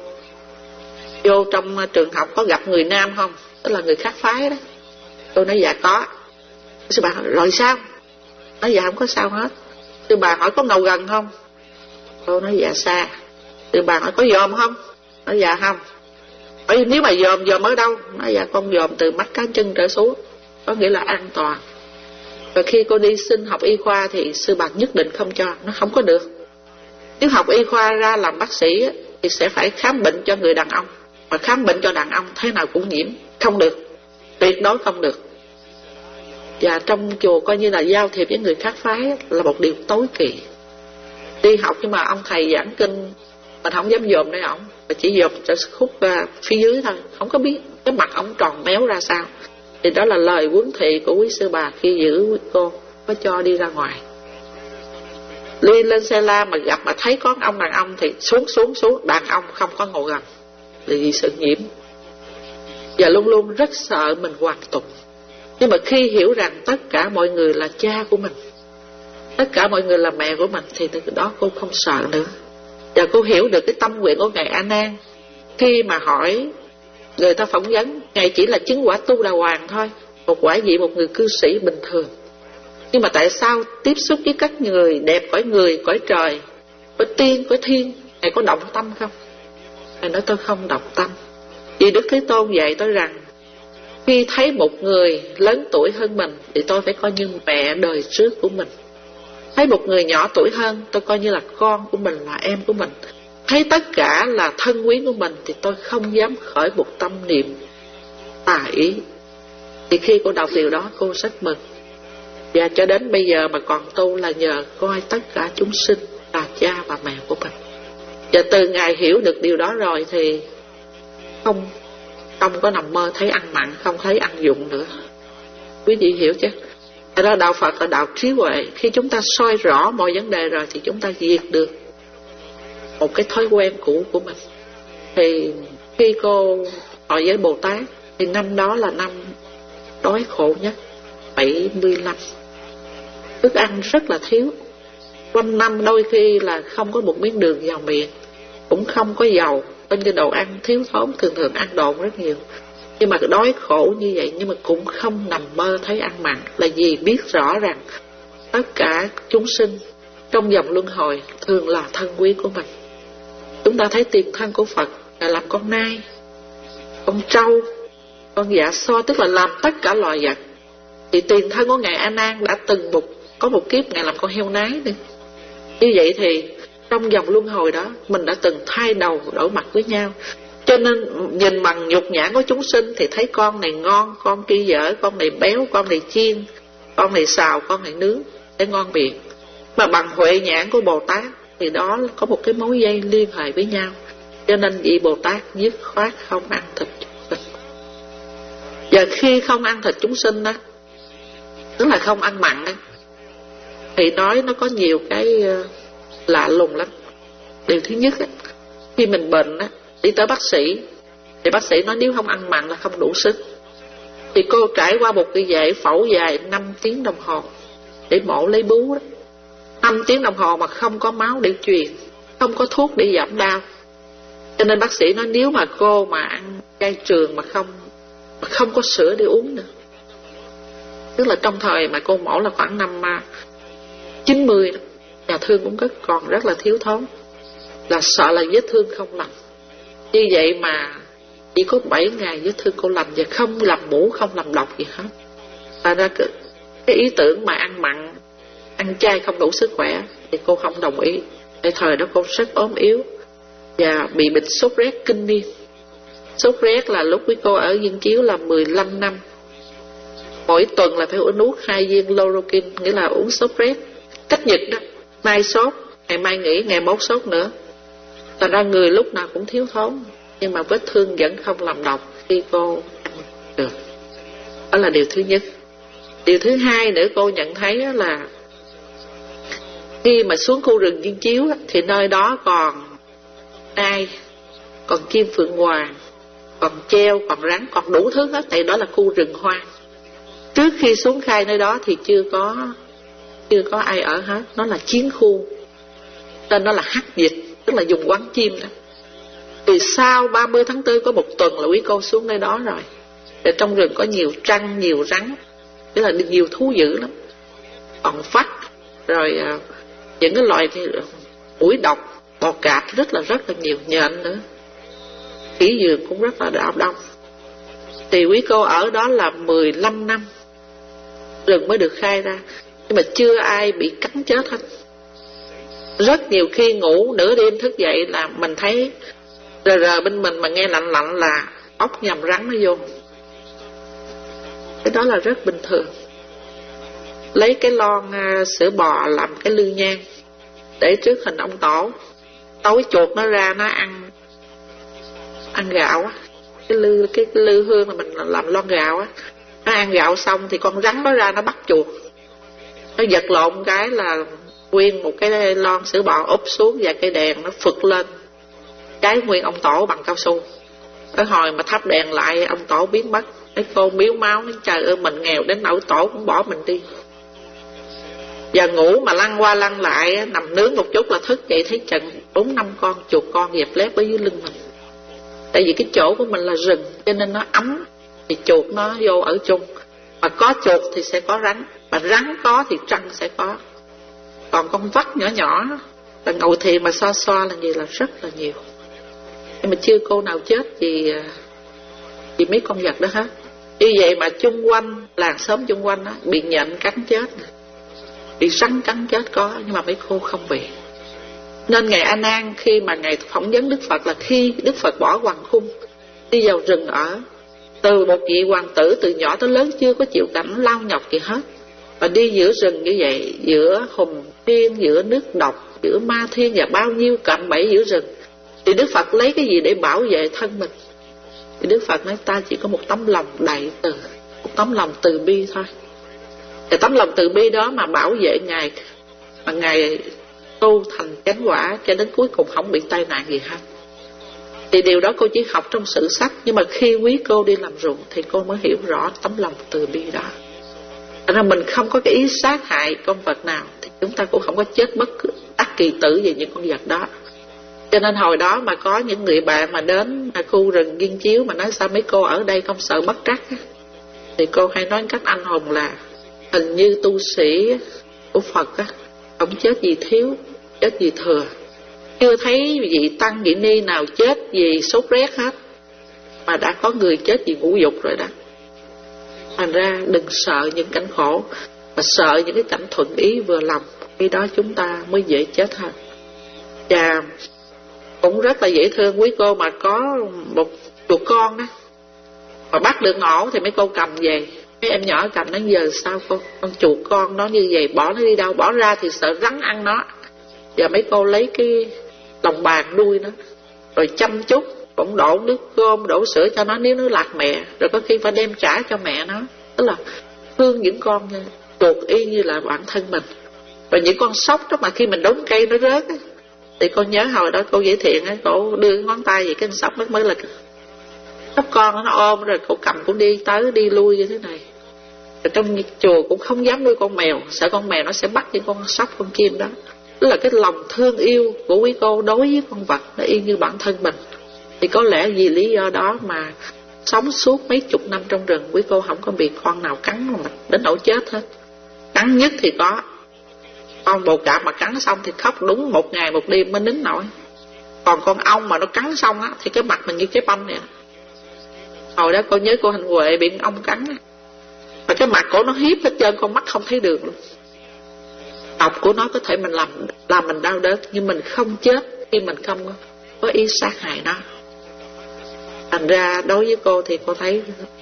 vô trong trường học có gặp người nam không, tức là người khác phái đó. Tôi nói dạ có. Sư bà hỏi rồi sao? Nói dạ không có sao hết. Sư bà hỏi có ngầu gần không? Tôi nói dạ xa. Sư bà hỏi có dòm không? Nói dạ không. Hỏi nếu mà dòm, dòm ở đâu? Nói dạ con dòm từ mắt cá chân trở xuống, có nghĩa là an toàn. Và khi cô đi xin học y khoa thì sư bà nhất định không cho, nó không có được. Nếu học y khoa ra làm bác sĩ thì sẽ phải khám bệnh cho người đàn ông, mà khám bệnh cho đàn ông thế nào cũng nhiễm, không được, tuyệt đối không được. Và trong chùa coi như là giao thiệp với người khác phái là một điều tối kỵ. Đi học nhưng mà ông thầy giảng kinh mình không dám dòm nơi ổng, mà chỉ dòm cho khúc uh, phía dưới thôi, không có biết cái mặt ổng tròn méo ra sao. Thì đó là lời huấn thị của quý sư bà khi giữ cô, có cho đi ra ngoài. Đi lên xe la mà gặp mà thấy có ông đàn ông thì xuống xuống xuống, đàn ông không có ngồi gần vì sự nhiễm. Và luôn luôn rất sợ mình hoàn tục. Nhưng mà khi hiểu rằng tất cả mọi người là cha của mình, tất cả mọi người là mẹ của mình, thì từ đó cô không sợ nữa. Và cô hiểu được cái tâm nguyện của Ngài A Nan. Khi mà hỏi người ta phỏng vấn, Ngài chỉ là chứng quả Tu Đà Hoàng thôi, một quả vị một người cư sĩ bình thường. Nhưng mà tại sao tiếp xúc với các người đẹp cõi người, cõi trời, cõi tiên, cõi thiên, Ngài có động tâm không? Ngài nói tôi không động tâm. Vì Đức Thế Tôn dạy tôi rằng khi thấy một người lớn tuổi hơn mình thì tôi phải coi như mẹ đời trước của mình. Thấy một người nhỏ tuổi hơn, tôi coi như là con của mình, là em của mình. Thấy tất cả là thân quyến của mình thì tôi không dám khởi một tâm niệm tà ý. Thì khi cô đọc điều đó cô rất mừng. Và cho đến bây giờ mà còn tu là nhờ coi tất cả chúng sinh là cha và mẹ của mình. Và từ ngày hiểu được điều đó rồi thì không không có nằm mơ thấy ăn mặn, không thấy ăn dụng nữa. Quý vị hiểu chứ? Thật ra đạo Phật là đạo trí huệ. Khi chúng ta soi rõ mọi vấn đề rồi thì chúng ta diệt được một cái thói quen cũ của mình. Thì khi cô ở với Bồ Tát thì năm đó là năm đói khổ nhất, bảy mươi lăm. Thức ăn rất là thiếu. Quanh năm đôi khi là không có một miếng đường vào miệng, cũng không có dầu. Bên cái đồ ăn thiếu thốn, thường thường ăn độn rất nhiều. Nhưng mà đói khổ như vậy, nhưng mà cũng không nằm mơ thấy ăn mặn. Là vì biết rõ rằng tất cả chúng sinh trong dòng luân hồi thường là thân quý của mình. Chúng ta thấy tiền thân của Phật là làm con nai, con trâu, con dạ so, tức là làm tất cả loài vật. Thì tiền thân của Ngài A Nan đã từng một có một kiếp Ngài làm con heo nái nữa. Như vậy thì trong dòng luân hồi đó mình đã từng thay đầu đổi mặt với nhau. Cho nên nhìn bằng nhục nhãn của chúng sinh thì thấy con này ngon, con kia dở, con này béo, con này chiên, con này xào, con này nướng để ngon miệng. Mà bằng huệ nhãn của Bồ Tát thì đó có một cái mối dây liên hệ với nhau. Cho nên vị Bồ Tát dứt khoát không ăn thịt chúng sinh. Và khi không ăn thịt chúng sinh đó, tức là không ăn mặn đó, thì nói nó có nhiều cái lạ lùng lắm. Điều thứ nhất đó, khi mình bệnh đó, đi tới bác sĩ thì bác sĩ nói nếu không ăn mặn là không đủ sức. Thì cô trải qua một cái giải phẫu dài năm tiếng đồng hồ để mổ lấy bú đó. năm tiếng đồng hồ mà không có máu để truyền, không có thuốc để giảm đau. Cho nên bác sĩ nói nếu mà cô mà ăn chay trường mà không mà không có sữa để uống nữa. Tức là trong thời mà cô mổ là khoảng năm chín mươi đó, nhà thương cũng rất còn rất là thiếu thốn, là sợ là vết thương không lành. Như vậy mà chỉ có bảy ngày vết thương cô lành, và không làm mũ, không làm độc gì hết. Và ra cái, cái ý tưởng mà ăn mặn, ăn chay không đủ sức khỏe thì cô không đồng ý. Tại thời đó cô rất ốm yếu và bị bệnh sốt rét kinh niên. Sốt rét là lúc với cô ở Viên Chiếu là mười lăm năm. Mỗi tuần là phải uống hai viên Loroquin, nghĩa là uống sốt rét cách nhật đó. Mai sốt, ngày mai nghỉ, ngày mốt sốt nữa. Thành ra người lúc nào cũng thiếu thốn, nhưng mà vết thương vẫn không làm độc khi cô ăn được. Đó là điều thứ nhất. Điều thứ hai nữa cô nhận thấy là khi mà xuống khu rừng Viên Chiếu thì nơi đó còn ai, còn chim phượng hoàng, còn treo, còn rắn, còn đủ thứ hết. Tại đó là khu rừng hoang. Trước khi xuống khai nơi đó thì chưa có chưa có ai ở hết. Nó là chiến khu, nên nó là hắc dịch, tức là dùng quán chim đó. Từ sau ba mươi tháng tư có một tuần là quý cô xuống nơi đó rồi. Để trong rừng có nhiều trăng, nhiều rắn, tức là nhiều thú dữ lắm. Còn phách, rồi uh, những cái loài mũi độc, bò cạp rất là rất là nhiều, nhện nữa. Khỉ giường cũng rất là đạo đông. Thì quý cô ở đó là mười lăm năm, rừng mới được khai ra, nhưng mà chưa ai bị cắn chết hết. Rất nhiều khi ngủ nửa đêm thức dậy là mình thấy rờ rờ bên mình mà nghe lạnh lạnh là ốc nhầm rắn nó vô. Cái đó là rất bình thường. Lấy cái lon uh, sữa bò làm cái lư nhang để trước hình ông tổ, tối chuột nó ra nó ăn ăn gạo á, cái lư cái, cái lư hương mà mình làm lon gạo á, nó ăn gạo xong thì con rắn nó ra nó bắt chuột, nó giật lộn cái là nguyên một cái lon sữa bò úp xuống và cây đèn nó phực lên, cái nguyên ông tổ bằng cao su. Ở hồi mà thắp đèn lại ông tổ biến mất. Cái cô miếu máu nói trời ơi mình nghèo đến nỗi tổ cũng bỏ mình đi. Và ngủ mà lăn qua lăn lại, nằm nướng một chút là thức dậy thấy chừng bốn năm con chuột con dẹp lép ở dưới lưng mình. Tại vì cái chỗ của mình là rừng cho nên nó ấm, thì chuột nó vô ở chung. Mà có chuột thì sẽ có rắn, mà rắn có thì trăng sẽ có. Còn con vắt nhỏ nhỏ là ngồi thiền mà xoa xoa là gì là rất là nhiều. Nhưng mà chưa cô nào chết vì vì mấy con vật đó hết. Như vậy mà chung quanh làng xóm chung quanh đó, bị nhện cắn chết. bị rắn cắn chết có, nhưng mà mấy cô không bị. Nên Ngài A Nan khi mà Ngài phỏng vấn Đức Phật là khi Đức Phật bỏ hoàng cung đi vào rừng ở, từ một vị hoàng tử từ nhỏ tới lớn chưa có chịu cảnh lao nhọc gì hết, và đi giữa rừng như vậy, giữa hùng thiên, giữa nước độc, giữa ma thiên và bao nhiêu cạm bẫy giữa rừng, thì Đức Phật lấy cái gì để bảo vệ thân mình? Thì Đức Phật nói ta chỉ có một tấm lòng đại từ, một tấm lòng từ bi thôi. Thì tấm lòng từ bi đó mà bảo vệ Ngài, mà Ngài tu thành chánh quả cho đến cuối cùng không bị tai nạn gì hết. Thì điều đó cô chỉ học trong sử sách, nhưng mà khi quý cô đi làm ruộng thì cô mới hiểu rõ tấm lòng từ bi đó. Thật ra mình không có cái ý sát hại con vật nào thì chúng ta cũng không có chết bất cứ ác kỳ tử về những con vật đó. Cho nên hồi đó mà có những người bạn mà đến khu rừng Nghiên Chiếu mà nói sao mấy cô ở đây không sợ bất trắc, thì cô hay nói cách anh hùng là hình như tu sĩ của Phật á, không chết gì thiếu, chết gì thừa. Chưa thấy vị tăng vị ni nào chết vì sốt rét hết, mà đã có người chết vì ngũ dục rồi đó. Thành ra đừng sợ những cảnh khổ, mà sợ những cái cảnh thuận ý vừa lòng, khi đó chúng ta mới dễ chết hơn. Và cũng rất là dễ thương quý cô mà có một chuột con đó, mà bắt được ổ thì mấy cô cầm về. Mấy em nhỏ cầm nó giờ sao cô, con chuột con nó như vậy bỏ nó đi đâu, bỏ ra thì sợ rắn ăn nó. Và mấy cô lấy cái lòng bàn đuôi nó, rồi chăm chút, cũng đổ nước cơm, đổ sữa cho nó nếu nó lạc mẹ, rồi có khi phải đem trả cho mẹ nó. Tức là thương những con như chuột y như là bản thân mình. Và những con sóc đó mà khi mình đốn cây nó rớt á, thì con nhớ hồi đó cô Giới Thiện á, cô đưa ngón tay vậy cái sóc nó mới là sóc con nó ôm, rồi cô cầm cũng đi tới đi lui như thế này. Rồi trong chùa cũng không dám nuôi con mèo, sợ con mèo nó sẽ bắt những con sóc con chim đó. Tức là cái lòng thương yêu của quý cô đối với con vật nó y như bản thân mình. Thì có lẽ vì lý do đó mà sống suốt mấy chục năm trong rừng, quý cô không có bị con nào cắn mà đến nỗi chết hết. Cắn nhất thì có con bồ cạp mà cắn xong thì khóc đúng một ngày một đêm mới nín nổi. Còn con ong mà nó cắn xong á thì cái mặt mình như cái banh vậy. Hồi đó cô nhớ cô Hành Huệ bị ong cắn á, và cái mặt của nó hiếp hết trơn, con mắt không thấy được luôn. Độc của nó có thể mình làm làm mình đau đớn, nhưng mình không chết khi mình không có ý sát hại nó. Thành ra đối với cô thì cô thấy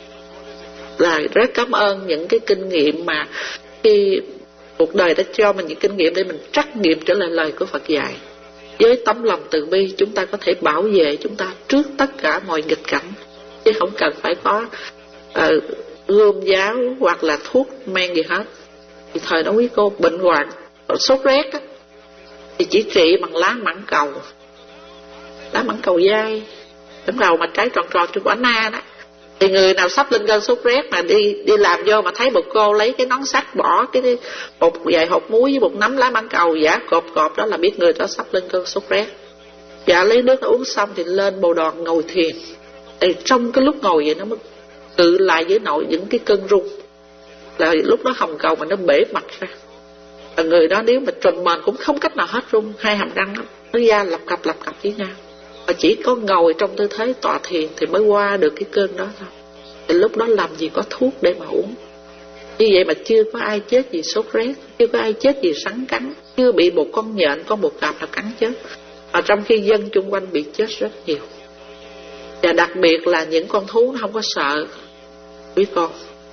là rất cảm ơn những cái kinh nghiệm mà khi cuộc đời đã cho mình những kinh nghiệm để mình trắc nghiệm trở lại lời của Phật dạy. Với tấm lòng từ bi chúng ta có thể bảo vệ chúng ta trước tất cả mọi nghịch cảnh, chứ không cần phải có uh, gươm giáo hoặc là thuốc men gì hết. Thì thời đó quý cô bệnh hoạn sốt rét á, thì chỉ trị bằng lá mãng cầu, lá mãng cầu dai, tấm đầu mà trái tròn tròn trên quả na đó. Thì người nào sắp lên cơn sốt rét mà đi đi làm vô mà thấy một cô lấy cái nón sắt bỏ cái một vài hột muối với một nắm lá mãng cầu giả cộp cộp đó là biết người đó sắp lên cơn sốt rét. Dạ lấy nước nó uống xong thì lên bồ đoàn ngồi thiền. Thì trong cái lúc ngồi vậy nó mới tự lại với nội những cái cơn rung. Là lúc đó hồng cầu mà nó bể mặt ra. Và người đó nếu mà trùm mền cũng không cách nào hết rung, hai hàm răng nó, nó da lập cập lập cập với nhau. Và chỉ có ngồi trong tư thế tọa thiền thì mới qua được cái cơn đó thôi. Thì lúc đó làm gì có thuốc để mà uống. Như vậy mà chưa có ai chết vì sốt rét, chưa có ai chết vì rắn cắn, chưa bị một con nhện, con bồ cạp nào cắn chết. Và trong khi dân chung quanh bị chết rất nhiều. Và đặc biệt là những con thú nó không có sợ quý con,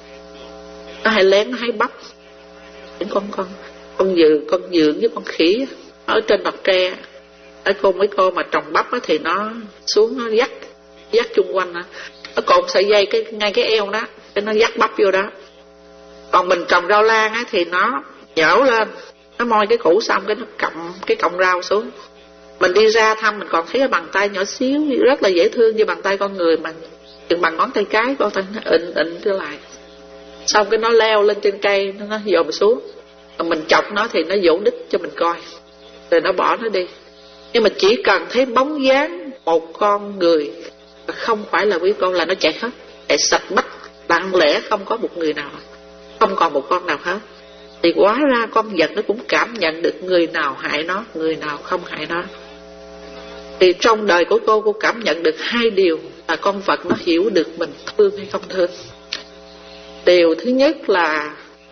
nó hay lén, nó hay bắt những con con con dừa, con dượng với con khỉ ở trên bậc tre. Ở cô mấy cô mà trồng bắp á, thì nó xuống nó dắt dắt chung quanh á, nó cột sợi dây cái ngay cái eo đó, cái nó dắt bắp vô đó. Còn mình trồng rau lan á thì nó nhổ lên, nó moi cái củ xong cái nó cầm cái cọng rau xuống. Mình đi ra thăm mình còn thấy cái bàn tay nhỏ xíu rất là dễ thương như bàn tay con người, mà chừng bằng ngón tay cái con tay nó ịn ịn trở lại. Xong cái nó leo lên trên cây, nó dòm xuống, rồi mình chọc nó thì nó vỗ đít cho mình coi, rồi nó bỏ nó đi. Nhưng mà chỉ cần thấy bóng dáng một con người không phải là quý con là nó chạy hết, chạy sạch bách, lặng lẽ không có một người nào, không còn một con nào hết. Thì hóa ra con vật nó cũng cảm nhận được người nào hại nó, người nào không hại nó. Thì trong đời của cô, cô cảm nhận được hai điều là con vật nó hiểu được mình thương hay không thương. Điều thứ nhất là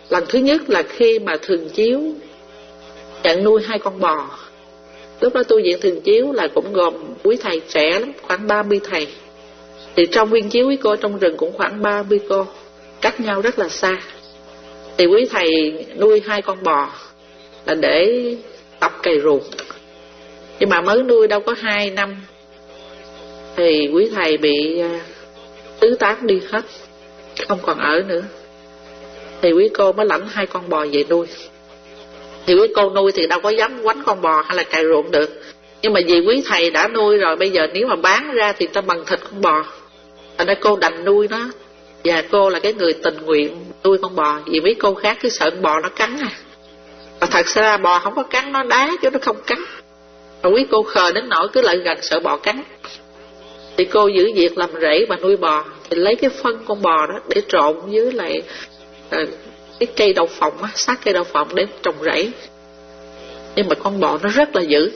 Lần thứ nhất là khi mà Thường Chiếu nhận nuôi hai con bò. Lúc đó tu viện Thường Chiếu là cũng gồm quý thầy trẻ lắm, khoảng ba mươi thầy. Thì trong viên chiếu quý cô trong rừng cũng khoảng ba mươi cô, cách nhau rất là xa. Thì quý thầy nuôi hai con bò là để tập cày ruộng. Nhưng mà mới nuôi đâu có hai năm thì quý thầy bị tứ tán đi hết, không còn ở nữa. Thì quý cô mới lãnh hai con bò về nuôi. Thì quý cô nuôi thì đâu có dám quánh con bò hay là cày ruộng được. Nhưng mà vì quý thầy đã nuôi rồi, bây giờ nếu mà bán ra thì ta bằng thịt con bò. Thành ra cô đành nuôi nó. Và cô là cái người tình nguyện nuôi con bò. Vì mấy cô khác cứ sợ con bò nó cắn à. Và thật ra bò không có cắn, nó đá chứ nó không cắn. Và quý cô khờ đến nỗi cứ lại gần sợ bò cắn. Thì cô giữ việc làm rẫy và nuôi bò. Thì lấy cái phân con bò đó để trộn với lại uh, cái cây đậu phộng á, sát cây đậu phộng để trồng rẫy. Nhưng mà con bò nó rất là dữ,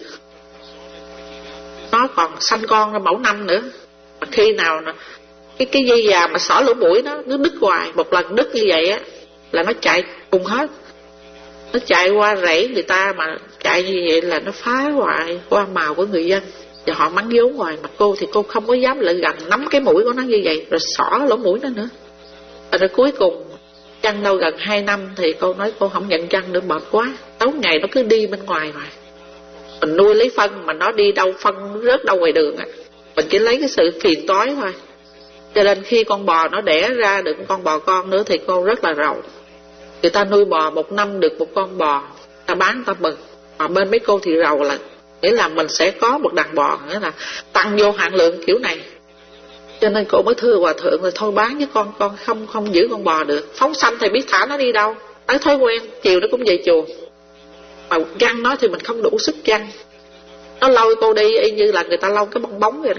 nó còn sanh con ra mẫu năm nữa. Mà khi nào nó, cái cái dây già mà xỏ lỗ mũi nó nó đứt hoài, một lần đứt như vậy á là nó chạy cùng hết. Nó chạy qua rẫy người ta, mà chạy như vậy là nó phá hoại hoa màu của người dân và họ mắng vốn hoài. Mà cô thì cô không có dám lại gần nắm cái mũi của nó như vậy, rồi xỏ lỗ mũi nó nữa. Rồi cuối cùng chăn đâu gần hai năm thì cô nói cô không nhận chăn nữa, mệt quá. Tối ngày nó cứ đi bên ngoài mà mình nuôi lấy phân mà nó đi đâu phân rớt đâu ngoài đường á, mình chỉ lấy cái sự phiền toái thôi. Cho nên khi con bò nó đẻ ra được con bò con nữa thì cô rất là rầu. Người ta nuôi bò một năm được một con bò, ta bán ta mừng. Mà bên mấy cô thì rầu là nghĩa là mình sẽ có một đàn bò, nghĩa là tăng vô hạn lượng kiểu này. Cho nên cô mới thưa hòa thượng là thôi bán với con, con không không giữ con bò được. Phóng sanh thì biết thả nó đi đâu, tới thói quen chiều nó cũng về chùa. Mà găng nó thì mình không đủ sức găng, nó lôi cô đi y như là người ta lôi cái bong bóng vậy đó.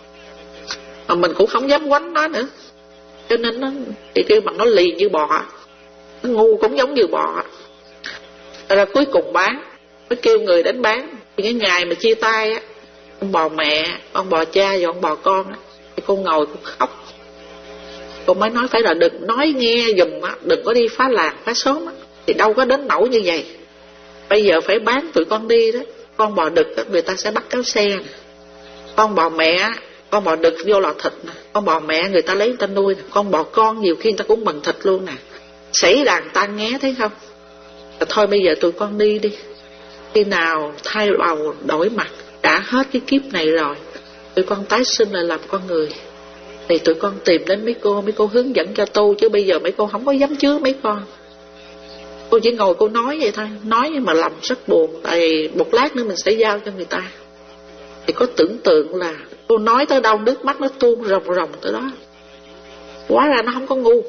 Mà mình cũng không dám quánh nó nữa. Cho nên nó thì kêu bằng nó lì như bò, nó ngu cũng giống như bò. Rồi cuối cùng bán, mới kêu người đến bán. Thì cái ngày mà chia tay á, con bò mẹ, con bò cha và con bò con á, thì cô ngồi cô khóc. Cô mới nói phải là đừng nói nghe dùm á, đừng có đi phá làng phá xóm á, thì đâu có đến nỗi như vậy. Bây giờ phải bán tụi con đi đó. Con bò đực á, người ta sẽ bắt kéo xe. Con bò mẹ, con bò đực vô lò thịt nè. Con bò mẹ người ta lấy người ta nuôi nè. Con bò con nhiều khi người ta cũng bằng thịt luôn nè. Xảy đàn tan nghe thấy không? Rồi thôi bây giờ tụi con đi đi. Khi nào thay bầu đổi mặt, đã hết cái kiếp này rồi, tụi con tái sinh lại làm con người, thì tụi con tìm đến mấy cô, mấy cô hướng dẫn cho tu. Chứ bây giờ mấy cô không có dám chứa mấy con. Cô chỉ ngồi cô nói vậy thôi. Nói nhưng mà lòng rất buồn. Tại vì một lát nữa mình sẽ giao cho người ta. Thì có tưởng tượng là cô nói tới đâu nước mắt nó tuôn ròng ròng tới đó. Hóa ra nó không có ngu.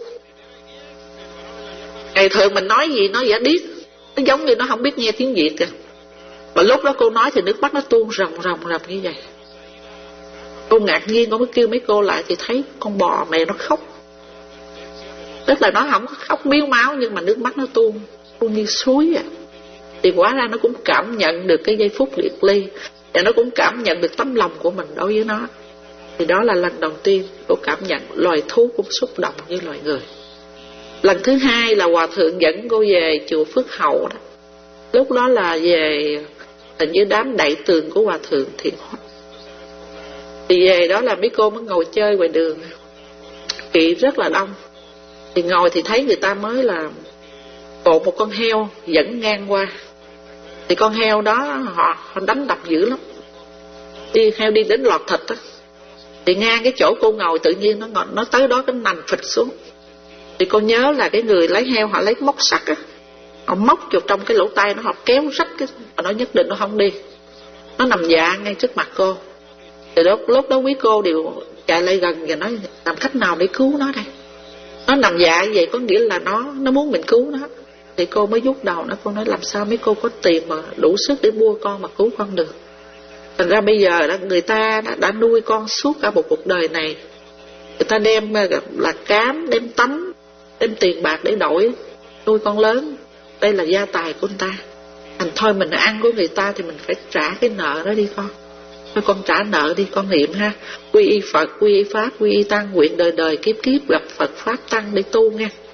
Ngày thường mình nói gì nó giả điếc, nó giống như nó không biết nghe tiếng Việt kìa. Mà lúc đó cô nói thì nước mắt nó tuôn ròng ròng ròng như vậy. Cô ngạc nhiên, cô mới kêu mấy cô lại thì thấy con bò mẹ nó khóc. Tức là nó không có khóc miếu máu, nhưng mà nước mắt nó tuôn, tuôn như suối vậy. Thì hóa ra nó cũng cảm nhận được cái giây phút biệt ly, và nó cũng cảm nhận được tấm lòng của mình đối với nó. Thì đó là lần đầu tiên cô cảm nhận loài thú cũng xúc động như loài người. Lần thứ hai là hòa thượng dẫn cô về chùa Phước Hậu đó. Lúc đó là về hình như đám đại tường của hòa thượng Thiện Hóa. Thì về đó là mấy cô mới ngồi chơi ngoài đường, kỵ rất là đông. Thì ngồi thì thấy người ta mới là cột một con heo dẫn ngang qua. Thì con heo đó họ, họ đánh đập dữ lắm. Đi heo đi đến lọt thịt á. Thì ngang cái chỗ cô ngồi tự nhiên nó ngồi, nó tới đó cái nành phịch xuống. Thì cô nhớ là cái người lấy heo họ lấy móc sắt á, họ móc vào trong cái lỗ tai nó, họ kéo rách cái, mà nó nhất định nó không đi. Nó nằm dạ ngay trước mặt cô. Thì đó, lúc đó quý cô đều chạy lại gần và nói làm cách nào để cứu nó đây. Nó nằm dạ như vậy có nghĩa là nó nó muốn mình cứu nó. Thì cô mới vuốt đầu nó, cô nói làm sao mấy cô có tiền mà đủ sức để mua con mà cứu con được. Thành ra bây giờ đó, người ta đã, đã nuôi con suốt cả một cuộc đời này. Người ta đem là cám, đem tấm, đem tiền bạc để đổi nuôi con lớn. Đây là gia tài của người ta. Thành thôi mình ăn của người ta thì mình phải trả cái nợ đó đi con. Thôi con trả nợ đi, con niệm ha. Quy y Phật, quy y Pháp, quy y Tăng, nguyện đời đời kiếp kiếp gặp Phật Pháp Tăng để tu nha.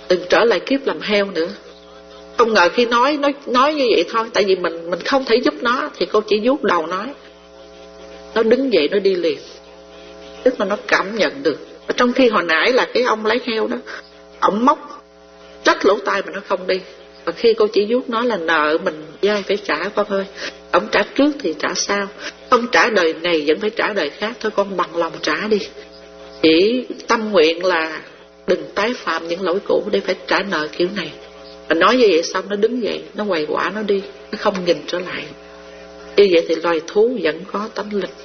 đừng trở lại kiếp làm heo nữa. Không ngờ khi nói nói nói như vậy thôi, tại vì mình mình không thể giúp nó, thì cô chỉ vuốt đầu nói, nó đứng dậy nó đi liền, tức là nó cảm nhận được. Trong khi hồi nãy là cái ông lấy heo đó, ổng móc trách lỗ tai mà nó không đi. Và khi cô chỉ vuốt nó là nợ mình dai phải trả con ơi, ổng trả trước thì trả sau, không trả đời này vẫn phải trả đời khác, thôi con bằng lòng trả đi. Chỉ tâm nguyện là đừng tái phạm những lỗi cũ để phải trả nợ kiểu này. Và nói như vậy xong nó đứng dậy, nó quầy quả nó đi, nó không nhìn trở lại. Như vậy thì loài thú vẫn có tánh linh.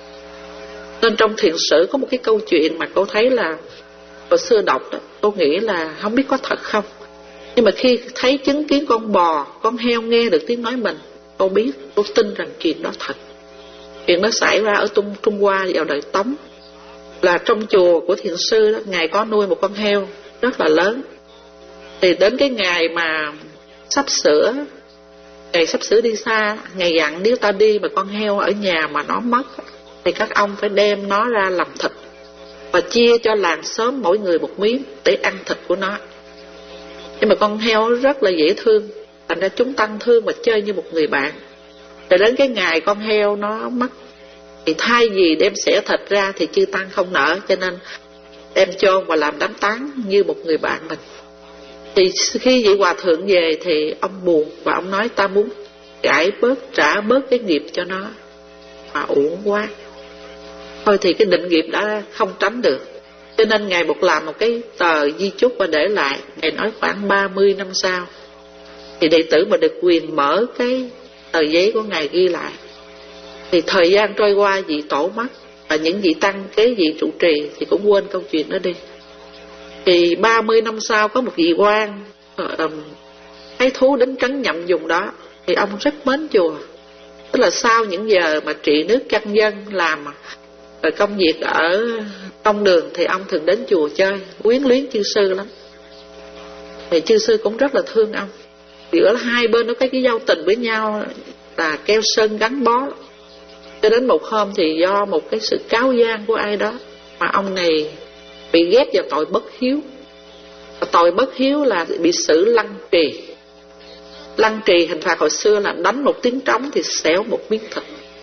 Nên trong thiền sử có một cái câu chuyện mà cô thấy là hồi xưa đọc đó, cô nghĩ là không biết có thật không, nhưng mà khi thấy chứng kiến con bò, con heo nghe được tiếng nói mình, cô biết, cô tin rằng chuyện đó thật. Chuyện đó xảy ra ở Trung, Trung Hoa vào đời Tống. Là trong chùa của thiền sư đó, ngài có nuôi một con heo rất là lớn. Thì đến cái ngày mà sắp sửa Ngày sắp sửa đi xa, ngài dặn nếu ta đi mà con heo ở nhà mà nó mất, thì các ông phải đem nó ra làm thịt và chia cho làng xóm mỗi người một miếng để ăn thịt của nó. Nhưng mà con heo rất là dễ thương, thành ra chúng tăng thương và chơi như một người bạn. Rồi đến cái ngày con heo nó mất, thì thay vì đem xẻ thịt ra thì chư tăng không nỡ, cho nên đem chôn và làm đám táng như một người bạn mình. Thì khi vị hòa thượng về thì ông buồn, và ông nói ta muốn giải bớt, trả bớt cái nghiệp cho nó, mà uổng quá. Thôi thì cái định nghiệp đã không tránh được, cho nên ngài buộc làm một cái tờ di chúc và để lại. Ngài nói khoảng ba mươi năm sau thì đệ tử mà được quyền mở cái tờ giấy của ngài ghi lại. Thì thời gian trôi qua, vị tổ mất, và những vị tăng kế vị trụ trì thì cũng quên câu chuyện đó đi. Thì ba mươi năm sau có một vị quan uh, thấy thú đến trấn nhậm vùng đó, thì ông rất mến chùa. Tức là sau những giờ mà trị nước căn dân, làm rồi công việc ở công đường, thì ông thường đến chùa chơi, quyến luyến chư sư lắm. Thì chư sư cũng rất là thương ông. Giữa hai bên nó có cái giao tình với nhau là keo sơn gắn bó. Cho đến một hôm thì do một cái sự cáo gian của ai đó mà ông này bị ghép vào tội bất hiếu. Và tội bất hiếu là bị xử lăng trì. Lăng trì hình phạt hồi xưa là đánh một tiếng trống thì xẻo một miếng thịt.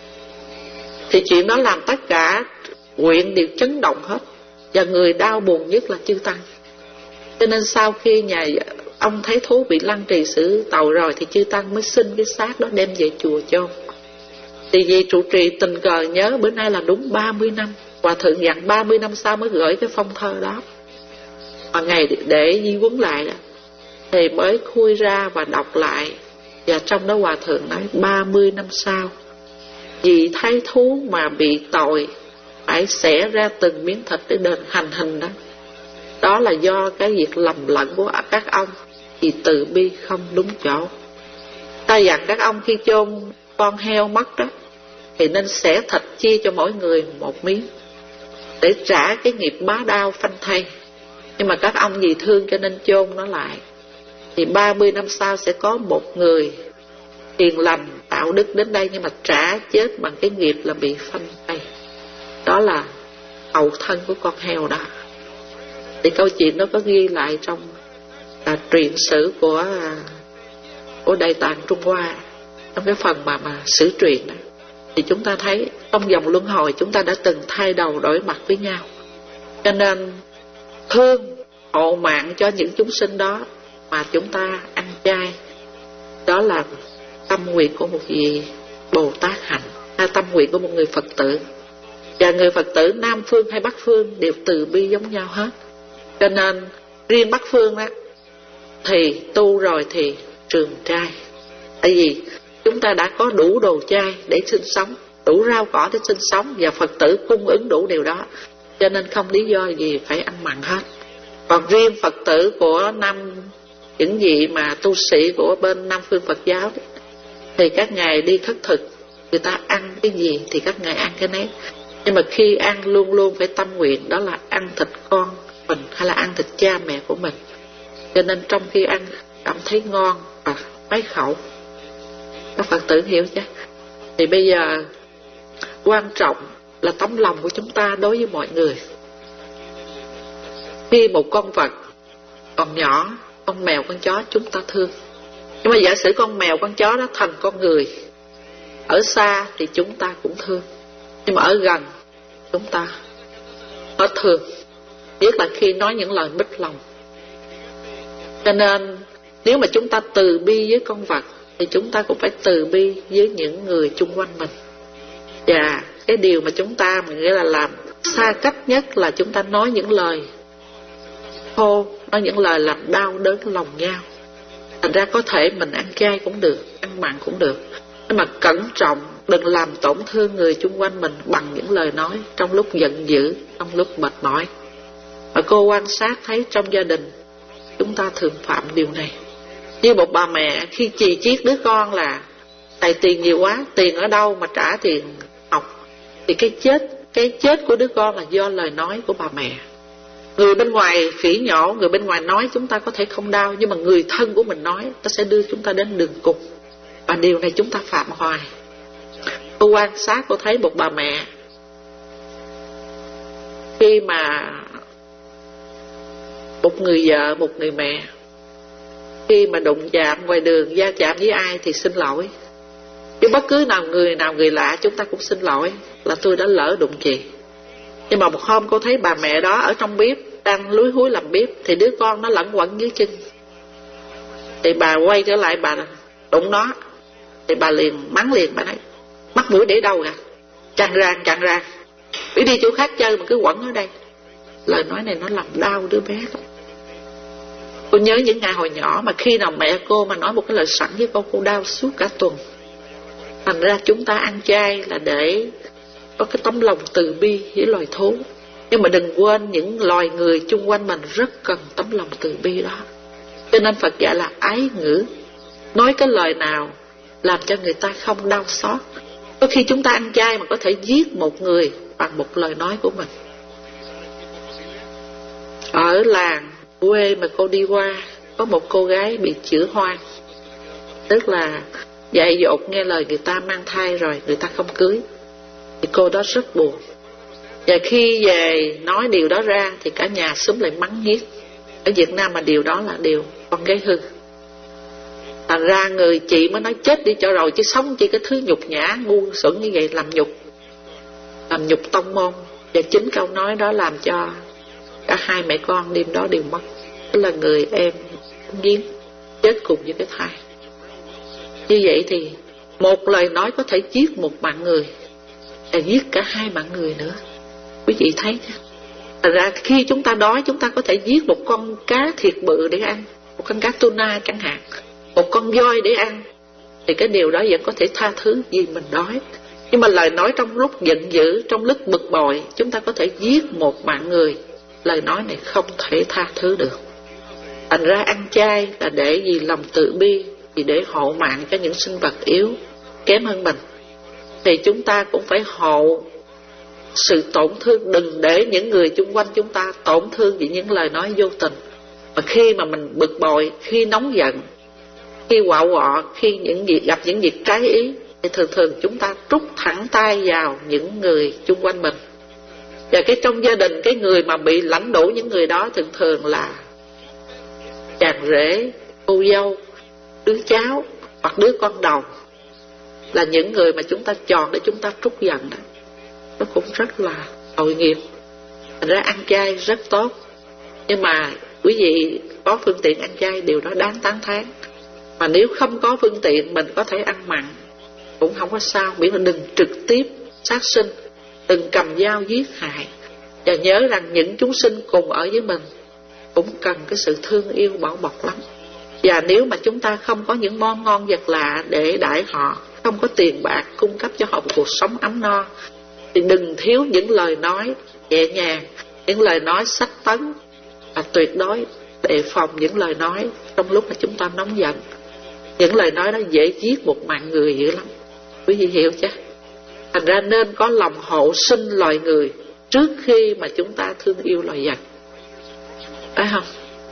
Thì chuyện đó làm tất cả huyện đều chấn động hết, và người đau buồn nhất là chư tăng. Cho nên sau khi nhà ông thấy thú bị lăng trì xử tội rồi, thì chư tăng mới xin cái xác đó đem về chùa chôn. Thì vì trụ trì tình cờ nhớ bữa nay là đúng ba mươi năm, hòa thượng dặn ba mươi năm sau mới gửi cái phong thơ đó, mà ngày để di huấn lại đó, thì mới khui ra và đọc lại. Và trong đó hòa thượng nói ba mươi năm sau, vì thấy thú mà bị tội phải xẻ ra từng miếng thịt để đền hành hình đó, đó là do cái việc lầm lẫn của các ông, vì từ bi không đúng chỗ. Ta dặn các ông khi chôn con heo mất đó, thì nên xẻ thịt chia cho mỗi người một miếng để trả cái nghiệp bá đao phanh thay. Nhưng mà các ông vì thương cho nên chôn nó lại. Thì ba mươi năm sau sẽ có một người hiền lành đạo đức đến đây, nhưng mà trả chết bằng cái nghiệp là bị phanh thay. Đó là hậu thân của con heo đó. Thì câu chuyện đó có ghi lại trong à, truyện sử của của Đại Tạng Trung Hoa, trong cái phần mà mà sử truyện đó. Thì chúng ta thấy trong dòng luân hồi chúng ta đã từng thay đầu đổi mặt với nhau. Cho nên thương hộ mạng cho những chúng sinh đó mà chúng ta ăn chay, đó là tâm nguyện của một vị Bồ Tát hạnh, hay tâm nguyện của một người Phật tử. Và người Phật tử Nam Phương hay Bắc Phương đều từ bi giống nhau hết. Cho nên riêng Bắc Phương đó thì tu rồi thì trường trai. Tại vì chúng ta đã có đủ đồ chay để sinh sống, đủ rau cỏ để sinh sống, và Phật tử cung ứng đủ điều đó, cho nên không lý do gì phải ăn mặn hết. Còn riêng Phật tử của Nam, những vị mà tu sĩ của bên Nam Phương Phật giáo đó, thì các ngài đi khất thực, người ta ăn cái gì thì các ngài ăn cái nấy. Nhưng mà khi ăn luôn luôn phải tâm nguyện, đó là ăn thịt con mình hay là ăn thịt cha mẹ của mình. Cho nên trong khi ăn cảm thấy ngon và mấy khẩu. Các Phật tử hiểu chứ? Thì bây giờ quan trọng là tấm lòng của chúng ta đối với mọi người. Khi một con vật Còn nhỏ, con mèo con chó chúng ta thương. Nhưng mà giả sử con mèo con chó đó thành con người, ở xa thì chúng ta cũng thương, nhưng mà ở gần chúng ta hết thương, nhất là khi nói những lời mít lòng. Cho nên nếu mà chúng ta từ bi với con vật thì chúng ta cũng phải từ bi với những người chung quanh mình. Và cái điều mà chúng ta mình nghĩa là làm xa cách nhất là chúng ta nói những lời thô, nói những lời làm đau đớn lòng nhau. Thành ra có thể mình ăn chay cũng được, ăn mặn cũng được, nhưng mà cẩn trọng đừng làm tổn thương người chung quanh mình bằng những lời nói trong lúc giận dữ, trong lúc mệt mỏi. Và cô quan sát thấy trong gia đình chúng ta thường phạm điều này. Như một bà mẹ khi chì chiết đứa con là thầy tiền nhiều quá, tiền ở đâu mà trả tiền học, thì cái chết cái chết của đứa con là do lời nói của bà mẹ. Người bên ngoài phỉ nhổ, người bên ngoài nói chúng ta có thể không đau, nhưng mà người thân của mình nói nó sẽ đưa chúng ta đến đường cùng. Và điều này chúng ta phạm hoài. Cô quan sát, cô thấy một bà mẹ khi mà một người vợ, một người mẹ khi mà đụng chạm ngoài đường, va chạm với ai thì xin lỗi. Chứ bất cứ nào người nào người lạ chúng ta cũng xin lỗi là tôi đã lỡ đụng chị. Nhưng mà một hôm cô thấy bà mẹ đó ở trong bếp đang lúi húi làm bếp, thì đứa con nó lẩn quẩn dưới chân. Thì bà quay trở lại bà đụng nó, thì bà liền mắng liền, bà nói mắt mũi để đâu à, chặn ra chặn ra, đi đi chỗ khác chơi mà cứ quẩn ở đây. Lời nói này nó làm đau đứa bé lắm. Cô nhớ những ngày hồi nhỏ mà khi nào mẹ cô mà nói một cái lời sẵn với cô, cô đau suốt cả tuần. Thành ra chúng ta ăn chay là để có cái tấm lòng từ bi với loài thú. Nhưng mà đừng quên những loài người chung quanh mình rất cần tấm lòng từ bi đó. Cho nên Phật dạy là ái ngữ, nói cái lời nào làm cho người ta không đau xót. Có khi chúng ta ăn chay mà có thể giết một người bằng một lời nói của mình. Ở làng quê mà cô đi qua, có một cô gái bị chữa hoang, tức là dại dột nghe lời người ta mang thai rồi người ta không cưới. Thì cô đó rất buồn. Và khi về nói điều đó ra thì cả nhà xúm lại mắng nhiếc. Ở Việt Nam mà điều đó là điều con gái hư. Thành ra người chị mới nói chết đi cho rồi, chứ sống chi cái thứ nhục nhã ngu xuẩn như vậy, làm nhục làm nhục tông môn. Và chính câu nói đó làm cho cả hai mẹ con đêm đó đều mất. Tức là người em giếng chết cùng với cái thai. Như vậy thì một lời nói có thể giết một mạng người, và giết cả hai mạng người nữa. Quý vị thấy chứ? Thật ra khi chúng ta đói, chúng ta có thể giết một con cá thiệt bự để ăn, một con cá tuna chẳng hạn, một con voi để ăn, thì cái điều đó vẫn có thể tha thứ vì mình đói. Nhưng mà lời nói trong lúc giận dữ, trong lúc bực bội, chúng ta có thể giết một mạng người. Lời nói này không thể tha thứ được. Thành ra ăn chay là để vì lòng từ bi, vì để hộ mạng cho những sinh vật yếu kém hơn mình. Thì chúng ta cũng phải hộ sự tổn thương, đừng để những người chung quanh chúng ta tổn thương vì những lời nói vô tình. Mà khi mà mình bực bội, khi nóng giận, khi quạo quọ, khi những việc gặp những việc trái ý, thì thường thường chúng ta trút thẳng tay vào những người chung quanh mình. Và cái trong gia đình, cái người mà bị lãnh đủ những người đó thường thường là chàng rể, cô dâu, đứa cháu hoặc đứa con đầu, là những người mà chúng ta chọn để chúng ta trút giận đó. Nó cũng rất là tội nghiệp. Thành ra ăn chay rất tốt, nhưng mà quý vị có phương tiện ăn chay, điều đó đáng tán thán. Mà nếu không có phương tiện, mình có thể ăn mặn cũng không có sao, miễn là đừng trực tiếp sát sinh, đừng cầm dao giết hại. Và nhớ rằng những chúng sinh cùng ở với mình cũng cần cái sự thương yêu bảo bọc lắm. Và nếu mà chúng ta không có những món ngon vật lạ để đãi họ, không có tiền bạc cung cấp cho họ một cuộc sống ấm no, thì đừng thiếu những lời nói nhẹ nhàng, những lời nói sách tấn. Và tuyệt đối đề phòng những lời nói trong lúc mà chúng ta nóng giận. Những lời nói đó dễ giết một mạng người dữ lắm. Quý vị hiểu chứ? Thành ra nên có lòng hộ sinh loài người trước khi mà chúng ta thương yêu loài vật. Phải không?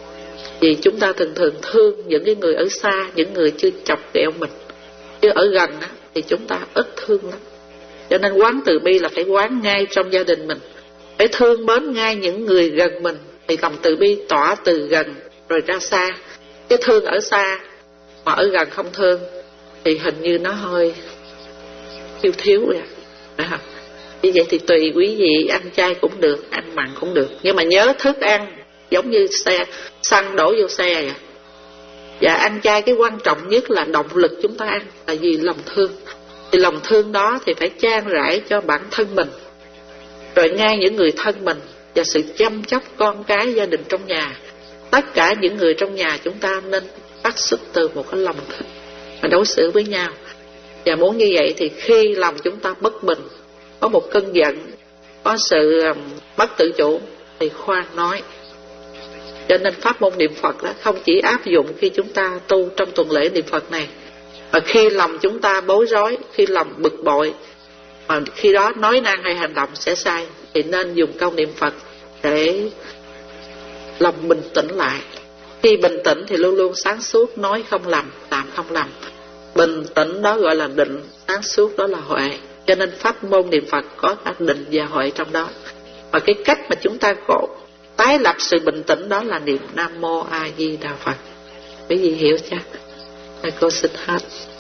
Vì chúng ta thường thường thương những cái người ở xa, những người chưa chọc ghẹo mình. Chứ ở gần á, thì chúng ta ít thương lắm. Cho nên quán từ bi là phải quán ngay trong gia đình mình, phải thương mến ngay những người gần mình. Thì lòng từ bi tỏa từ gần rồi ra xa. Cái thương ở xa mà ở gần không thương thì hình như nó hơi thiếu thiếu rồi. Phải không? Như vậy thì tùy quý vị, ăn chay cũng được, ăn mặn cũng được. Nhưng mà nhớ thức ăn giống như xe xăng đổ vô xe vậy. Và ăn chay cái quan trọng nhất là động lực chúng ta ăn là vì lòng thương. Thì lòng thương đó thì phải chan rãi cho bản thân mình, rồi ngay những người thân mình, và sự chăm sóc con cái, gia đình trong nhà. Tất cả những người trong nhà chúng ta nên phát xuất từ một cái lòng thương và đối xử với nhau. Và muốn như vậy thì khi lòng chúng ta bất bình, có một cơn giận, có sự um, mất tự chủ thì khoan nói. Cho nên pháp môn niệm Phật đó không chỉ áp dụng khi chúng ta tu trong tuần lễ niệm Phật này, mà khi lòng chúng ta bối rối, khi lòng bực bội, mà khi đó nói năng hay hành động sẽ sai, thì nên dùng câu niệm Phật để lòng bình tĩnh lại. Khi bình tĩnh thì luôn luôn sáng suốt, nói không lầm, làm không lầm. Bình tĩnh đó gọi là định, sáng suốt đó là huệ. Cho nên pháp môn niệm Phật có cả định và huệ trong đó. Và cái cách mà chúng ta cổ tái lập sự bình tĩnh đó là niệm Nam Mô A Di Đà Phật. Quý vị hiểu chưa? Cô xin hết.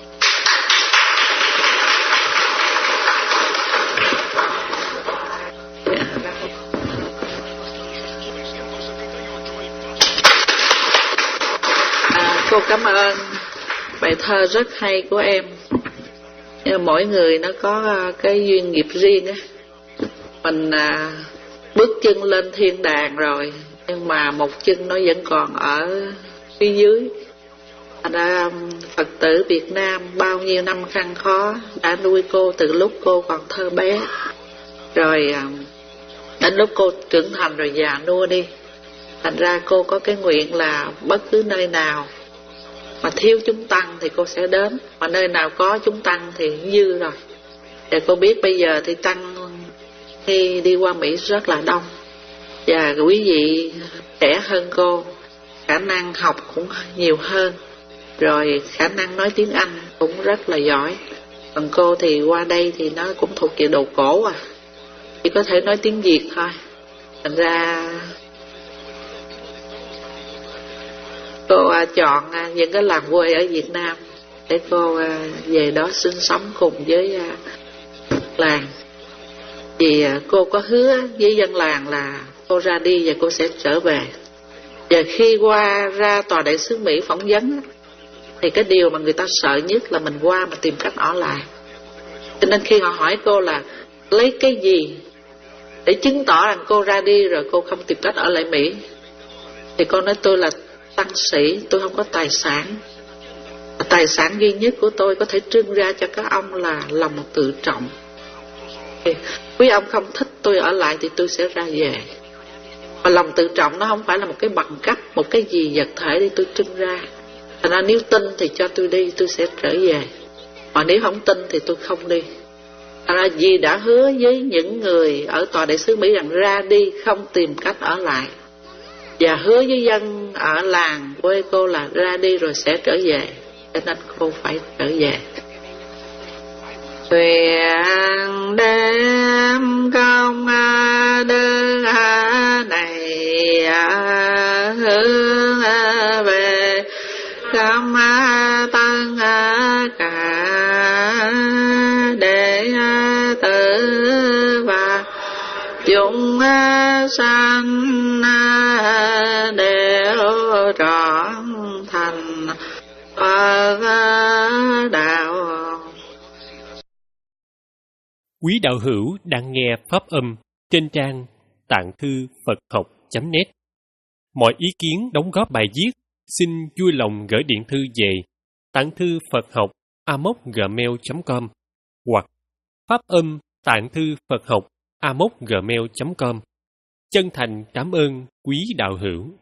À, cô cảm ơn bài thơ rất hay của em. Nhưng mỗi người nó có cái duyên nghiệp riêng á. Mình à, bước chân lên thiên đàng rồi, nhưng mà một chân nó vẫn còn ở phía dưới. Thành ra Phật tử Việt Nam bao nhiêu năm khăn khó đã nuôi cô từ lúc cô còn thơ bé, rồi đến lúc cô trưởng thành rồi già nua đi. Thành ra cô có cái nguyện là bất cứ nơi nào mà thiếu chúng tăng thì cô sẽ đến, mà nơi nào có chúng tăng thì dư rồi. Và cô biết bây giờ thì tăng khi đi qua Mỹ rất là đông, và quý vị trẻ hơn cô, khả năng học cũng nhiều hơn, rồi khả năng nói tiếng Anh cũng rất là giỏi. Còn cô thì qua đây thì nó cũng thuộc về đồ cổ à, chỉ có thể nói tiếng Việt thôi. Thành ra cô à, chọn à, những cái làng quê ở Việt Nam để cô à, về đó sinh sống cùng với à, làng. Vì à, cô có hứa với dân làng là cô ra đi và cô sẽ trở về. Và khi qua ra tòa đại sứ Mỹ phỏng vấn thì cái điều mà người ta sợ nhất là mình qua mà tìm cách ở lại. Cho nên khi họ hỏi cô là lấy cái gì để chứng tỏ rằng cô ra đi rồi cô không tìm cách ở lại Mỹ, thì cô nói tôi là tăng sĩ, tôi không có tài sản. Tài sản duy nhất của tôi có thể trưng ra cho các ông là lòng tự trọng. Thì quý ông không thích tôi ở lại thì tôi sẽ ra về. Mà lòng tự trọng nó không phải là một cái bằng cấp, một cái gì vật thể để tôi trưng ra. Thành ra nếu tin thì cho tôi đi, tôi sẽ trở về. Mà nếu không tin thì tôi không đi. Thành ra vì đã hứa với những người ở tòa đại sứ Mỹ rằng ra đi không tìm cách ở lại, và hứa với dân ở làng quê cô là ra đi rồi sẽ trở về, cho nên cô phải trở về. Nguyện đem công đức này hướng về khắp tăng cả đệ tử và chúng sanh đều trọn thành Phật đạo. Quý đạo hữu đang nghe pháp âm trên trang tạng thư Phật học chấm net. Mọi ý kiến đóng góp bài viết xin vui lòng gửi điện thư về tạng thư Phật học a m o c gmail chấm com hoặc pháp âm tạng thư Phật học a m o c gmail chấm com. Chân thành cảm ơn quý đạo hữu.